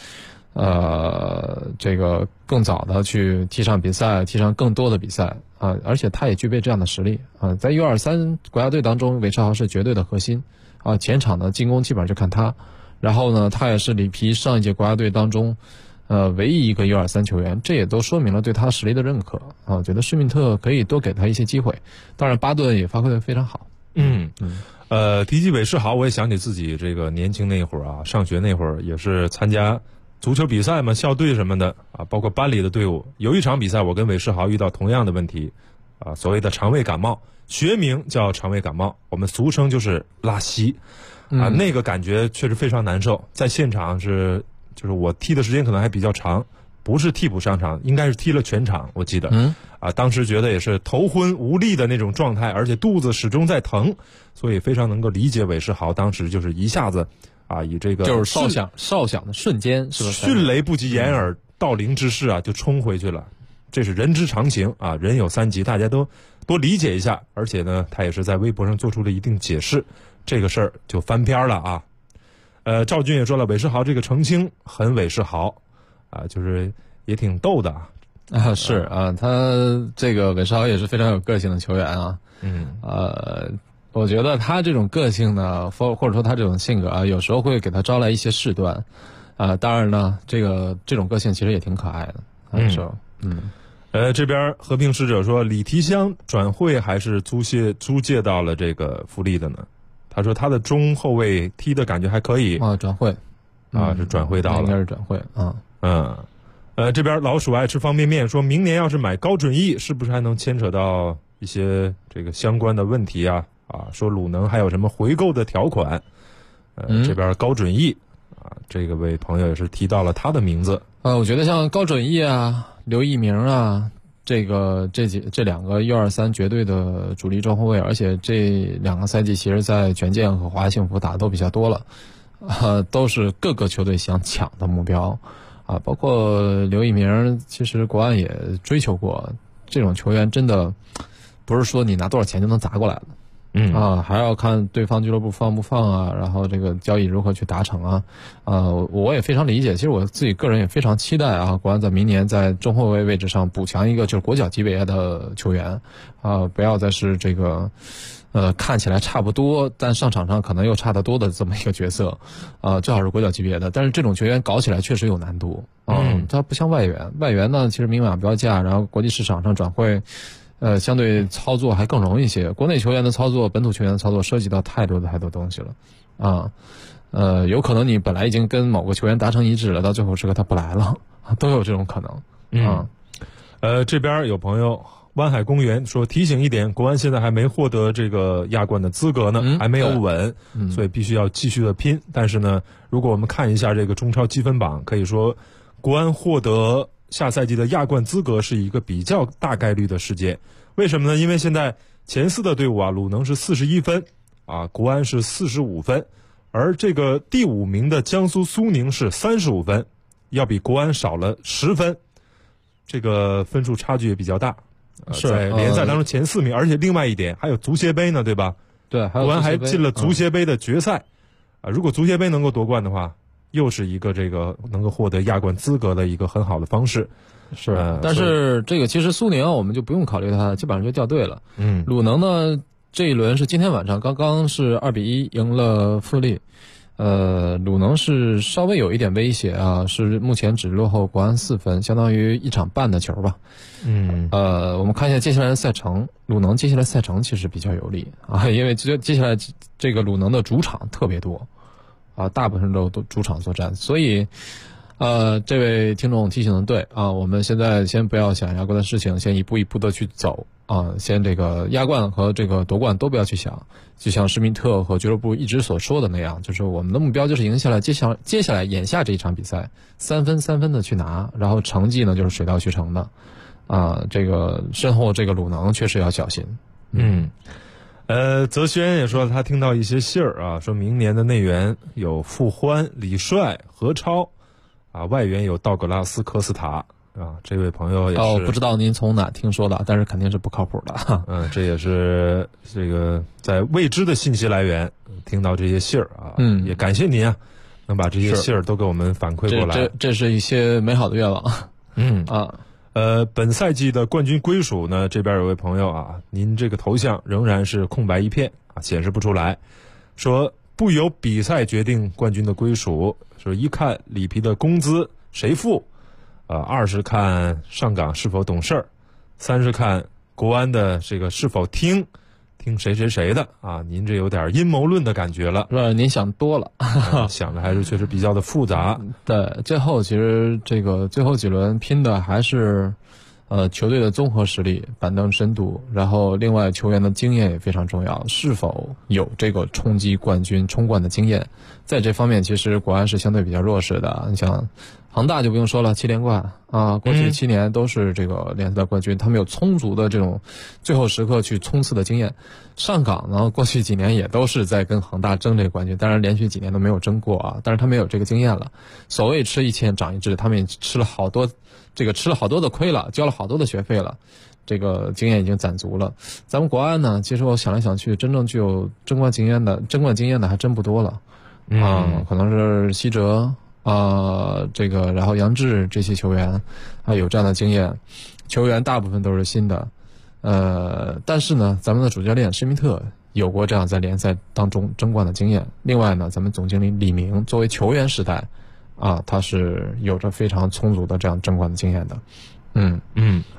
更早的去踢上比赛，踢上更多的比赛而且他也具备这样的实力在 U23 国家队当中，韦世豪是绝对的核心前场的进攻基本上就看他。然后呢，他也是里皮上一届国家队当中，唯一一个 U23 球员，这也都说明了对他实力的认可我觉得施密特可以多给他一些机会。当然，巴顿也发挥得非常好。
提及韦世豪，我也想起自己这个年轻那会儿上学那会儿也是参加足球比赛嘛，校队什么的包括班里的队伍。有一场比赛，我跟韦世豪遇到同样的问题所谓的肠胃感冒，学名叫肠胃感冒，我们俗称就是拉稀。那个感觉确实非常难受，在现场就是我踢的时间可能还比较长，不是替补上场，应该是踢了全场，我记得。当时觉得也是头昏无力的那种状态，而且肚子始终在疼，所以非常能够理解韦世豪当时就是一下子以这个
就是哨响的瞬间，是不是
迅雷不及掩耳盗铃之势就冲回去了。这是人之常情人有3急，大家都多理解一下。而且呢，他也是在微博上做出了一定解释。这个事儿就翻篇了赵军也说了，韦世豪这个澄清很韦世豪就是也挺逗的
是他这个韦世豪也是非常有个性的球员我觉得他这种个性呢，或者说他这种性格有时候会给他招来一些事端当然呢，这种个性其实也挺可爱的
这边和平使者说，李提香转会还是租借到了这个富力的呢？他说他的中后卫踢的感觉还可以
啊，转会
啊，是转会到了，
应该是转会啊。
这边老鼠爱吃方便面说，明年要是买高准翼，是不是还能牵扯到一些这个相关的问题啊？说鲁能还有什么回购的条款？这边高准翼这个位朋友也是提到了他的名字。
我觉得像高准翼啊、刘一鸣啊，这两个1、2、3绝对的主力中后卫，而且这2个赛季其实在权健和华幸福打的都比较多了，都是各个球队想抢的目标啊。包括刘一鸣，其实国安也追求过，这种球员真的不是说你拿多少钱就能砸过来的。还要看对方俱乐部放不放啊，然后这个交易如何去达成啊。我也非常理解，其实我自己个人也非常期待啊，国安在明年在中后卫位置上补强一个就是国脚级别的球员不要再是这个看起来差不多但上场上可能又差得多的这么一个角色最好是国脚级别的，但是这种球员搞起来确实有难度他不像外援呢其实明码标价，然后国际市场上转会相对操作还更容易一些。国内球员的操作，本土球员的操作涉及到太多东西了有可能你本来已经跟某个球员达成一致了，到最后时刻他不来了，都有这种可能
这边有朋友湾海公园说，提醒一点，国安现在还没获得这个亚冠的资格呢，还没有稳，所以必须要继续的拼。但是呢，如果我们看一下这个中超积分榜，可以说国安获得下赛季的亚冠资格是一个比较大概率的事件。为什么呢？因为现在前4的队伍鲁能是41分国安是45分，而这个第5名的江苏苏宁是35分，要比国安少了10分，这个分数差距也比较大。在联赛当中前4名，而且另外一点还有足协杯呢，对吧？
对，还有
国安还进了足协杯的决赛如果足协杯能够夺冠的话，又是一个这个能够获得亚冠资格的一个很好的方式。
但是这个其实苏宁我们就不用考虑它，基本上就掉队了。鲁能呢这一轮是今天晚上刚刚是2-1赢了富力。鲁能是稍微有一点威胁是目前只落后国安4分，相当于1场半的球吧。我们看一下接下来的赛程，鲁能接下来赛程其实比较有利因为接下来这个鲁能的主场特别多大部分都主场作战，所以这位听众提醒的对我们现在先不要想亚冠的事情，先一步一步的去走先这个亚冠和这个夺冠都不要去想，就像施密特和俱乐部一直所说的那样，就是我们的目标就是赢下来接下来眼下这一场比赛3分的去拿，然后成绩呢就是水到渠成的这个身后这个鲁能确实要小心。
泽轩也说他听到一些信儿说明年的内援有傅欢、李帅、何超外援有道格拉斯、科斯塔这位朋友也是
不知道您从哪听说的，但是肯定是不靠谱的
这也是这个在未知的信息来源听到这些信儿也感谢您能把这些信儿都给我们反馈过来，
这是一些美好的愿望
本赛季的冠军归属呢，这边有位朋友您这个头像仍然是空白一片显示不出来，说不由比赛决定冠军的归属，说一看里皮的工资谁付，2是看上港是否懂事儿，3是看国安的这个是否听谁的您这有点阴谋论的感觉了，
是您想多了
想的还是确实比较的复杂。
对，最后其实这个最后几轮拼的还是球队的综合实力、板凳深度，然后另外球员的经验也非常重要，是否有这个冲击冠军、冲冠的经验，在这方面其实国安是相对比较弱势的。你像恒大就不用说了，7连冠过去7年都是这个联赛的冠军，他们有充足的这种最后时刻去冲刺的经验。上港呢，过去几年也都是在跟恒大争这个冠军，当然连续几年都没有争过但是他们有这个经验了。所谓吃一堑长一智，他们也吃了好多的亏了，交了好多的学费了，这个经验已经攒足了。咱们国安呢，其实我想来想去，真正具有争冠经验的还真不多了可能是西哲这个然后杨志这些球员有这样的经验，球员大部分都是新的但是呢咱们的主教练施密特有过这样在联赛当中争冠的经验。另外呢，咱们总经理李明作为球员时代他是有着非常充足的这样争冠的经验的。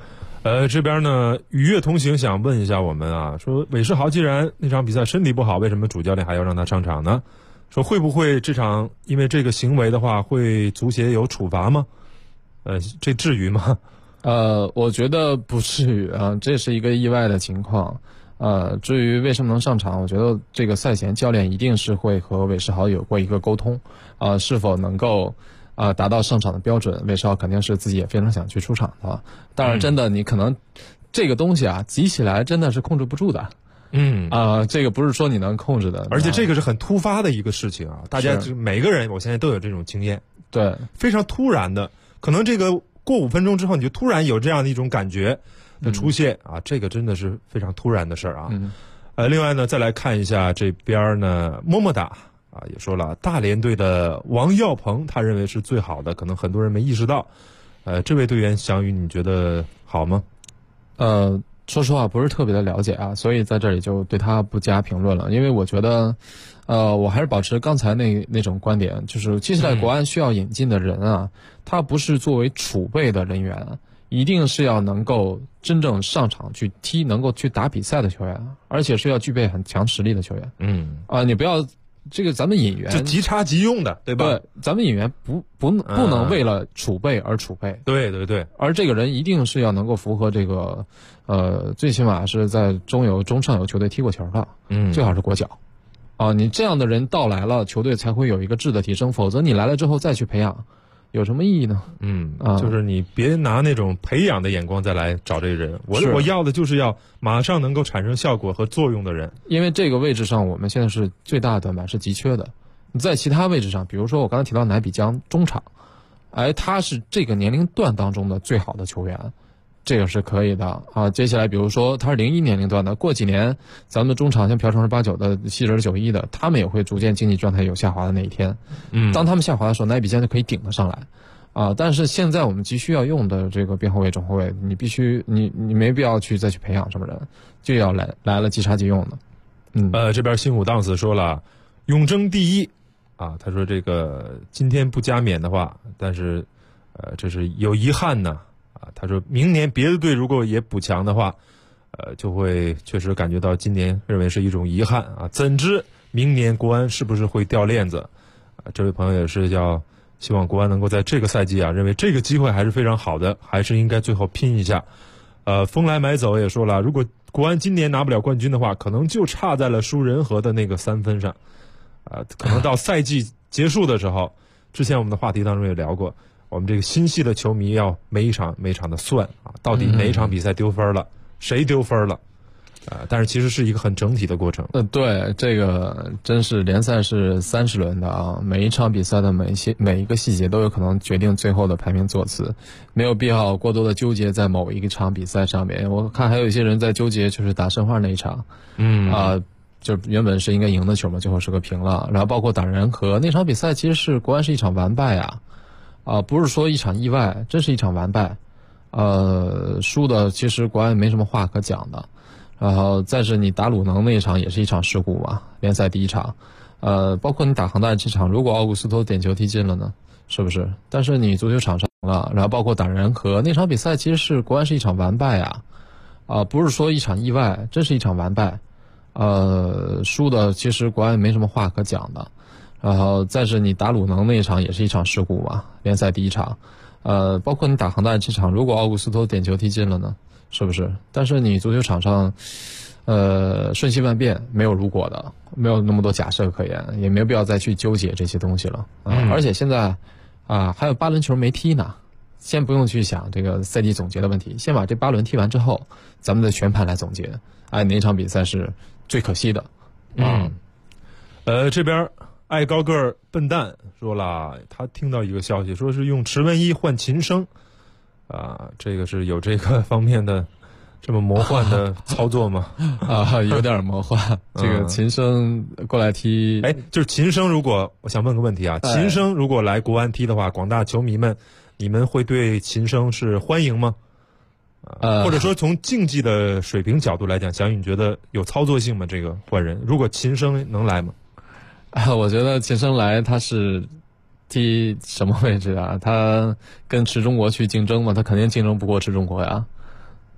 这边呢，与乐同行想问一下我们啊，说韦世豪既然那场比赛身体不好，为什么主教练还要让他上场呢？说会不会这场因为这个行为的话，会足协有处罚吗？这至于吗？
我觉得不至于啊，这是一个意外的情况。至于为什么能上场，我觉得这个赛前教练一定是会和韦世豪有过一个沟通，是否能够达到上场的标准。韦世豪肯定是自己也非常想去出场的。当然，真的你可能这个东西啊，急起来真的是控制不住的。这个不是说你能控制的，
而且这个是很突发的一个事情啊，大家每个人我现在都有这种经验，
对，
非常突然的，可能这个过5分钟之后，你就突然有这样的一种感觉的出现啊，这个真的是非常突然的事儿啊。另外呢，再来看一下这边呢，么么哒啊也说了，大连队的王耀鹏他认为是最好的，可能很多人没意识到。这位队员翔宇，你觉得好吗？
说实话不是特别的了解啊，所以在这里就对他不加评论了。因为我觉得，我还是保持刚才那种观点，就是接下来国安需要引进的人啊，他不是作为储备的人员，一定是要能够真正上场去踢，能够去打比赛的球员，而且是要具备很强实力的球员。你不要这个咱们引援
就即插即用的，对吧？
对，咱们引援不能为了储备而储备。对对对，而这个人一定是要能够符合这个最起码是在中游、中上游球队踢过球的，最好是国脚。你这样的人到来了，球队才会有一个质的提升，否则你来了之后再去培养，有什么意义呢？
就是你别拿那种培养的眼光再来找这个人，我要的就是要马上能够产生效果和作用的人。
因为这个位置上我们现在是最大的短板，是急缺的。你在其他位置上，比如说我刚才提到乃比江中场，他是这个年龄段当中的最好的球员，这个是可以的啊。接下来比如说他是01年龄段的，过几年咱们的中场像朴成是89的，希哲是91的，他们也会逐渐经济状态有下滑的那一天。当他们下滑的时候，乃比江就可以顶得上来。但是现在我们急需要用的这个边后卫、中后卫，你必须你没必要再去培养什么人，就要来了即插即用的。
这边新虎荡死说了，永争第一啊，他说这个今天不加冕的话，但是这是有遗憾呢啊。他说明年别的队如果也补强的话，就会确实感觉到今年认为是一种遗憾啊。怎知明年国安是不是会掉链子？这位朋友也是希望国安能够在这个赛季啊，认为这个机会还是非常好的，还是应该最后拼一下。风来买走也说了，如果国安今年拿不了冠军的话，可能就差在了输人和的那个3分上。可能到赛季结束的时候，之前我们的话题当中也聊过，我们这个心系的球迷要每一场的算啊，到底哪一场比赛丢分了，谁丢分了。但是其实是一个很整体的过程。
对，这个真是联赛是30轮的啊，每一场比赛的每一个细节都有可能决定最后的排名座次，没有必要过多的纠结在某一场比赛上面。我看还有一些人在纠结，就是打申花那一场，就原本是应该赢的球嘛，最后是个平了。然后包括打人和那场比赛，其实是国安是一场完败啊，不是说一场意外，真是一场完败。输的其实国安也没什么话可讲的。然后再是你打鲁能那一场也是一场事故嘛，联赛第一场，包括你打恒大这场，如果奥古斯托点球踢进了呢，是不是？但是你足球场上了，然后包括打人和那场比赛，其实是国安是一场完败不是说一场意外，真是一场完败。输的其实国安也没什么话可讲的。然后再是你打鲁能那一场也是一场事故嘛，联赛第一场，包括你打恒大这场，如果奥古斯托点球踢进了呢？是不是？但是你足球场上，瞬息万变，没有如果的，没有那么多假设可言，也没有必要再去纠结这些东西了。而且现在，还有8轮球没踢呢，先不用去想这个赛季总结的问题，先把这8轮踢完之后，咱们再全盘来总结，哪场比赛是最可惜的？
这边爱高个儿笨蛋说了，他听到一个消息，说是用池文一换秦升。这个是有这个方面的这么魔幻的操作吗？
有点魔幻。这个秦升过来踢，
就是秦升，如果我想问个问题啊，秦升如果来国安踢的话，广大球迷们，你们会对秦升是欢迎吗？或者说从竞技的水平角度来讲，翔宇你觉得有操作性吗？这个换人，如果秦升能来吗？
我觉得秦升来他是踢什么位置啊？他跟池中国去竞争嘛？他肯定竞争不过池中国呀。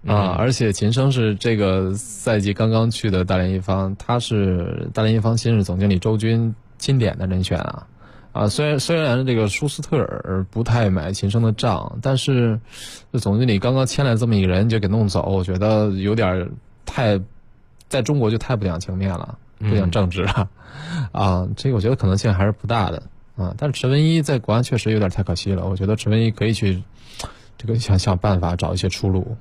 而且秦升是这个赛季刚刚去的大连一方，他是大连一方新任总经理周军钦点的人选虽然这个舒斯特尔不太买秦升的账，但是这总经理刚刚签来这么一个人就给弄走，我觉得有点太在中国就太不讲情面了，不讲正直了这个我觉得可能性还是不大的但是池文一在国安确实有点太可惜了，我觉得池文一可以去这个想办法找一些出路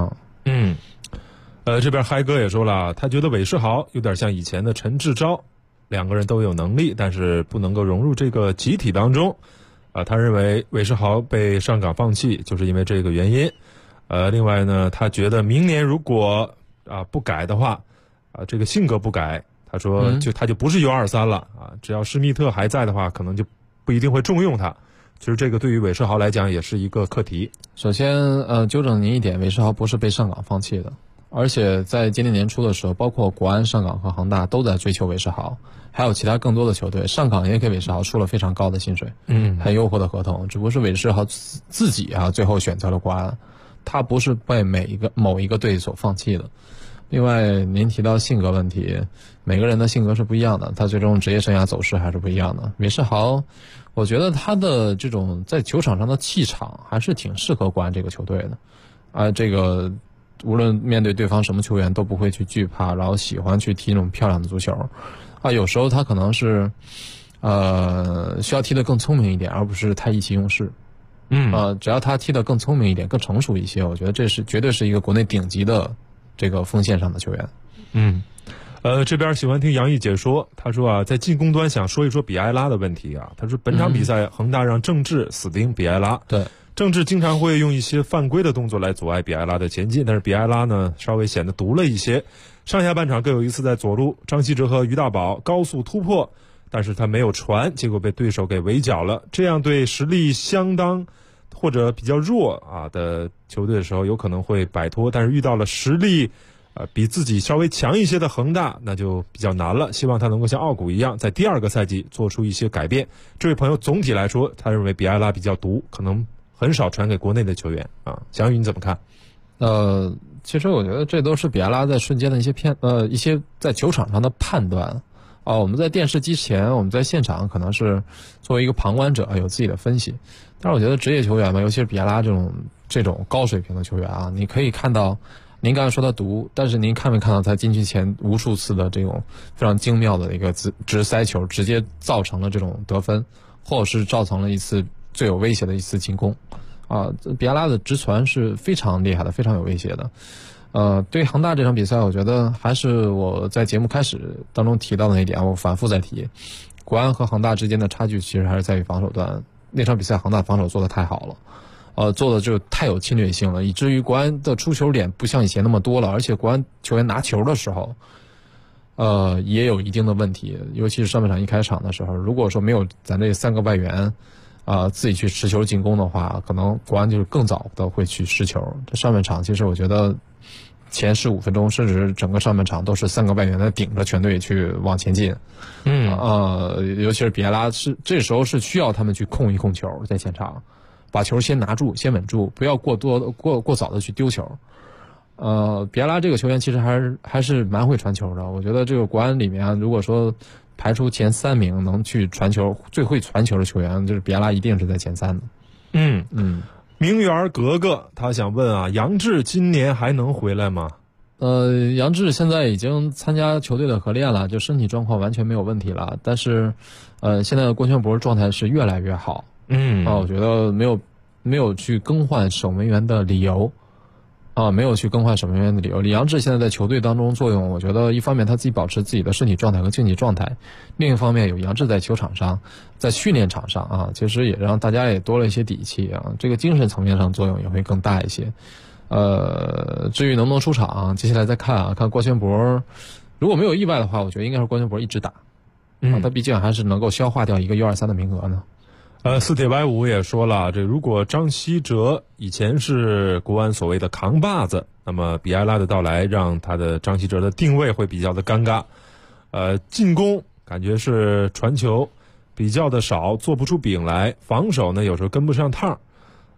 这边嗨哥也说了，他觉得韦世豪有点像以前的陈志钊，两个人都有能力，但是不能够融入这个集体当中他认为韦世豪被上港放弃就是因为这个原因另外呢，他觉得明年如果不改的话这个性格不改，他说他就不是 U23 了只要施密特还在的话，可能就不一定会重用他。其实这个对于韦世豪来讲也是一个课题。
首先纠正您一点，韦世豪不是被上港放弃的，而且在今年年初的时候，包括国安、上港和恒大都在追求韦世豪，还有其他更多的球队，上港也给韦世豪出了非常高的薪水很诱惑的合同，只不过是韦世豪自己最后选择了国安，他不是被某一个队所放弃的。另外您提到性格问题，每个人的性格是不一样的，他最终职业生涯走势还是不一样的。韦世豪我觉得他的这种在球场上的气场还是挺适合国安这个球队的这个无论面对对方什么球员都不会去惧怕，然后喜欢去踢那种漂亮的足球有时候他可能是需要踢得更聪明一点，而不是太意气用事只要他踢得更聪明一点，更成熟一些，我觉得这是绝对是一个国内顶级的这个锋线上的球员
这边喜欢听杨毅解说，他说在进攻端想说一说比埃拉的问题他说本场比赛恒大让郑智死盯比埃拉
对，
郑智经常会用一些犯规的动作来阻碍比埃拉的前进，但是比埃拉呢稍微显得毒了一些，上下半场各有一次在左路张稀哲和于大宝高速突破，但是他没有传，结果被对手给围剿了，这样对实力相当或者比较弱的球队的时候有可能会摆脱，但是遇到了实力比自己稍微强一些的恒大那就比较难了，希望他能够像奥古一样在第二个赛季做出一些改变。这位朋友总体来说他认为比埃拉比较毒，可能很少传给国内的球员翔宇你怎么看？
其实我觉得这都是比埃拉在瞬间的一些在球场上的判断我们在电视机前，我们在现场可能是作为一个旁观者有自己的分析，但是我觉得职业球员嘛，尤其是比埃拉这种高水平的球员你可以看到您刚才说他毒，但是您看没看到他进去前无数次的这种非常精妙的一个直塞球，直接造成了这种得分，或者是造成了一次最有威胁的一次进攻比埃拉的直传是非常厉害的，非常有威胁的对于恒大这场比赛，我觉得还是我在节目开始当中提到的那一点，我反复在提，国安和恒大之间的差距其实还是在于防守端。那场比赛恒大防守做得太好了做的就太有侵略性了，以至于国安的出球点不像以前那么多了，而且国安球员拿球的时候也有一定的问题，尤其是上半场一开场的时候，如果说没有咱这3个外援自己去持球进攻的话，可能国安就是更早的会去失球。这上半场其实我觉得前15分钟甚至整个上半场都是3个外援在顶着全队去往前进尤其是比埃拉这时候是需要他们去控一控球，在前场把球先拿住先稳住，不要过早的去丢球比埃拉这个球员其实还是蛮会传球的，我觉得这个国安里面如果说排出前3名能去传球最会传球的球员，就是比埃拉一定是在前3的
名媛格格他想问杨志今年还能回来吗？
杨志现在已经参加球队的合练了，就身体状况完全没有问题了，但是现在的郭全博状态是越来越好我觉得没有去更换守门员的理由没有去更换守门员的理由。李阳志现在在球队当中作用，我觉得一方面他自己保持自己的身体状态和竞技状态，另一方面有杨志在球场上在训练场上其实也让大家也多了一些底气这个精神层面上作用也会更大一些至于能不能出场接下来再看看郭全博，如果没有意外的话，我觉得应该是郭全博一直打他毕竟还是能够消化掉一个 U23 的名额呢
四铁歪五也说了，这如果张稀哲以前是国安所谓的扛把子，那么比埃拉的到来让他的张稀哲的定位会比较的尴尬进攻感觉是传球比较的少，做不出饼来，防守呢有时候跟不上趟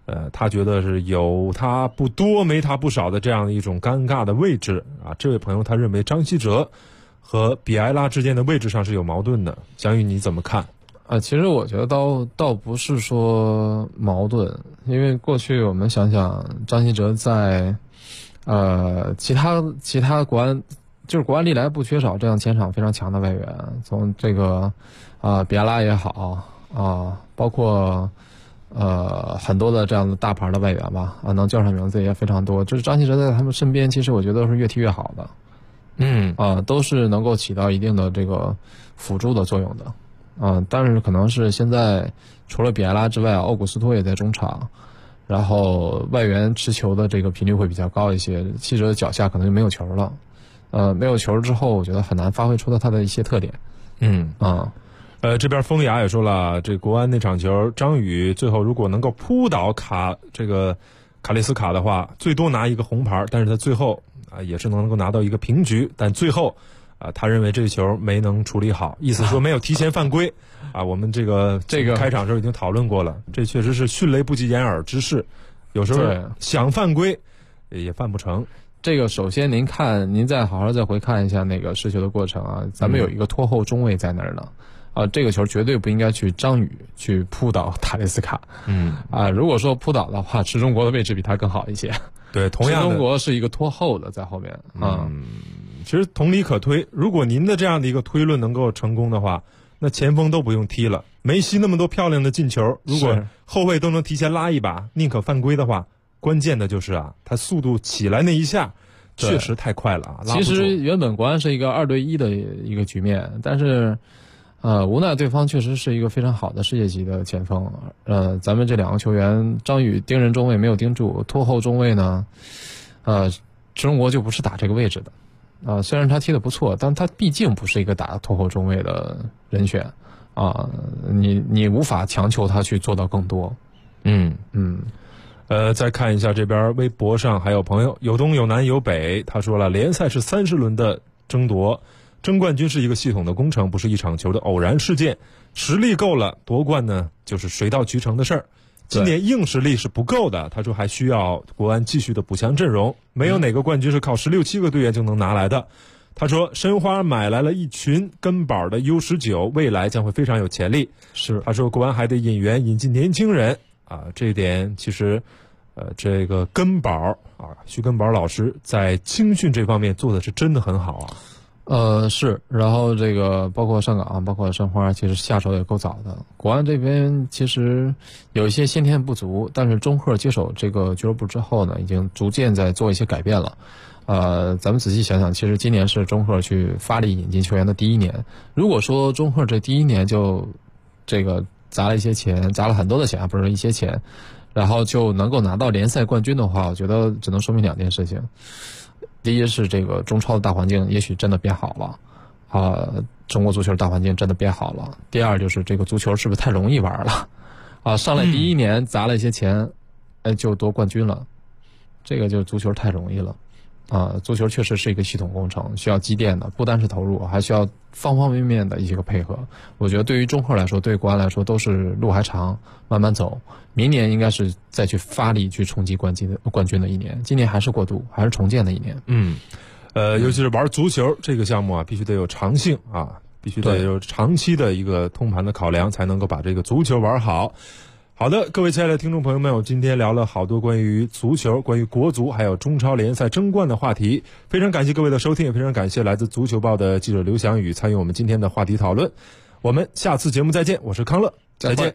他觉得是有他不多没他不少的这样的一种尴尬的位置啊。这位朋友他认为张稀哲和比埃拉之间的位置上是有矛盾的，翔宇你怎么看？
其实我觉得倒不是说矛盾，因为过去我们想想张稀哲在其他国安就是国安历来不缺少这样前场非常强的外援，从这个比埃拉也好包括很多的这样的大牌的外援吧能叫上名字也非常多，就是张稀哲在他们身边其实我觉得是越踢越好的，都是能够起到一定的这个辅助的作用的，但是可能是现在除了比埃拉之外，奥古斯托也在中场，然后外援持球的这个频率会比较高一些，稀哲的脚下可能就没有球了，没有球之后，我觉得很难发挥出他的一些特点。
这边风雅也说了，这国安那场球，张宇最后如果能够扑倒卡列斯卡的话，最多拿一个红牌，但是他最后也是能够拿到一个平局，但最后他认为这个球没能处理好，意思说没有提前犯规我们这个开场时候已经讨论过了，这确实是迅雷不及掩耳之势，有时候想犯规也犯不成。
这个首先您再好好再回看一下那个失球的过程咱们有一个拖后中卫在那儿呢。这个球绝对不应该去张宇去扑倒塔列斯卡。如果说扑倒的话，池中国的位置比他更好一些。
对，同样的，
池中国是一个拖后的在后面。
其实同理可推，如果您的这样的一个推论能够成功的话，那前锋都不用踢了。梅西那么多漂亮的进球，如果后卫都能提前拉一把，宁可犯规的话，关键的就是他速度起来那一下确实太快了
其实原本国安是一个2对1的一个局面，但是无奈对方确实是一个非常好的世界级的前锋。咱们这两个球员，张宇盯人中卫没有盯住，拖后中卫呢，池中国就不是打这个位置的。虽然他踢得不错，但他毕竟不是一个打拖后中卫的人选你无法强求他去做到更多。
再看一下这边微博上还有朋友有东有南有北，他说了，联赛是30轮的争夺，争冠军是一个系统的工程，不是一场球的偶然事件，实力够了夺冠呢就是水到渠成的事儿。今年硬实力是不够的，他说还需要国安继续的补强阵容，没有哪个冠军是靠16、17个队员就能拿来的。他说申花买来了一群根宝的 U19， 未来将会非常有潜力。
是，
他说国安还得引进年轻人这一点其实这个根宝徐根宝老师在青训这方面做的是真的很好
是，然后这个包括上港包括申花其实下手也够早的。国安这边其实有一些先天不足，但是中赫接手这个俱乐部之后呢，已经逐渐在做一些改变了。咱们仔细想想，其实今年是中赫去发力引进球员的第一年。如果说中赫这第一年就这个砸了一些钱，砸了很多的钱不是一些钱，然后就能够拿到联赛冠军的话，我觉得只能说明两件事情。第一是这个中超的大环境也许真的变好了中国足球的大环境真的变好了。第二就是这个足球是不是太容易玩了上来第一年砸了一些钱就夺冠军了，这个就足球太容易了足球确实是一个系统工程，需要积淀的，不单是投入，还需要方方面面的一些个配合。我觉得对于中赫来说，对于国安来说都是路还长，慢慢走。明年应该是再去发力去冲击冠军的一年，今年还是过渡，还是重建的一年。
尤其是玩足球这个项目必须得有长性必须得有长期的一个通盘的考量，才能够把这个足球玩好。好的，各位亲爱的听众朋友们，我今天聊了好多关于足球、关于国足还有中超联赛争冠的话题，非常感谢各位的收听，也非常感谢来自足球报的记者刘翔宇参与我们今天的话题讨论。我们下次节目再见，我是康乐，再见。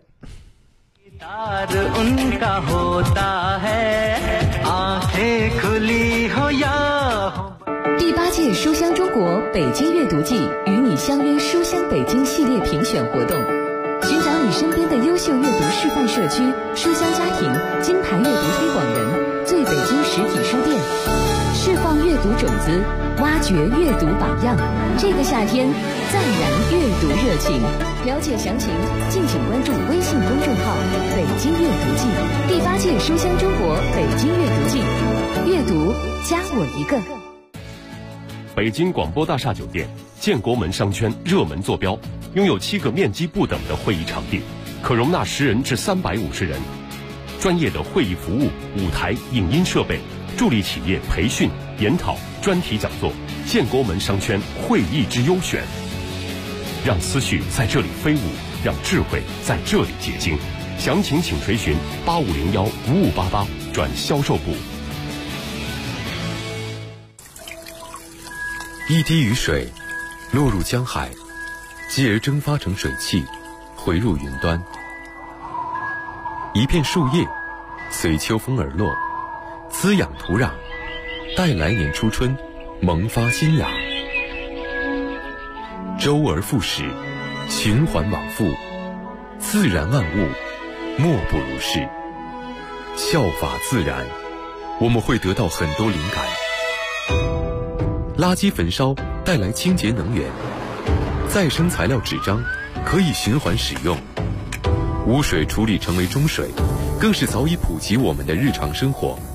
第8届书香中国北京阅读季与你相约书香北京系列评选活动，寻找你身边的优秀阅读示范社区、书香家庭、金牌阅读推广人、最北京实体书店，释放阅读种子，挖掘阅读榜样。这个夏天再燃阅读热情。了解详情，敬请关注微信公众号“北京阅读季”。第8届书香中国北京阅读季，阅读加我一个。
北京广播大厦酒店，建国门商圈热门坐标，拥有7个面积不等的会议场地，可容纳10人至350人。
专业的会议服务、舞台、影音设备，助力企业培训、研讨、专题讲座，建国门商圈会议之优选。让思绪在这里飞舞，让智慧在这里结晶。详情请垂询8501-5588转销售部。
一滴雨水落入江海，继而蒸发成水汽，回入云端。一片树叶随秋风而落，滋养土壤，待来年初春萌发新芽。周而复始，循环往复，自然万物莫不如是。效法自然，我们会得到很多灵感。垃圾焚烧带来清洁能源，再生材料纸张可以循环使用，污水处理成为中水，更是早已普及我们的日常生活。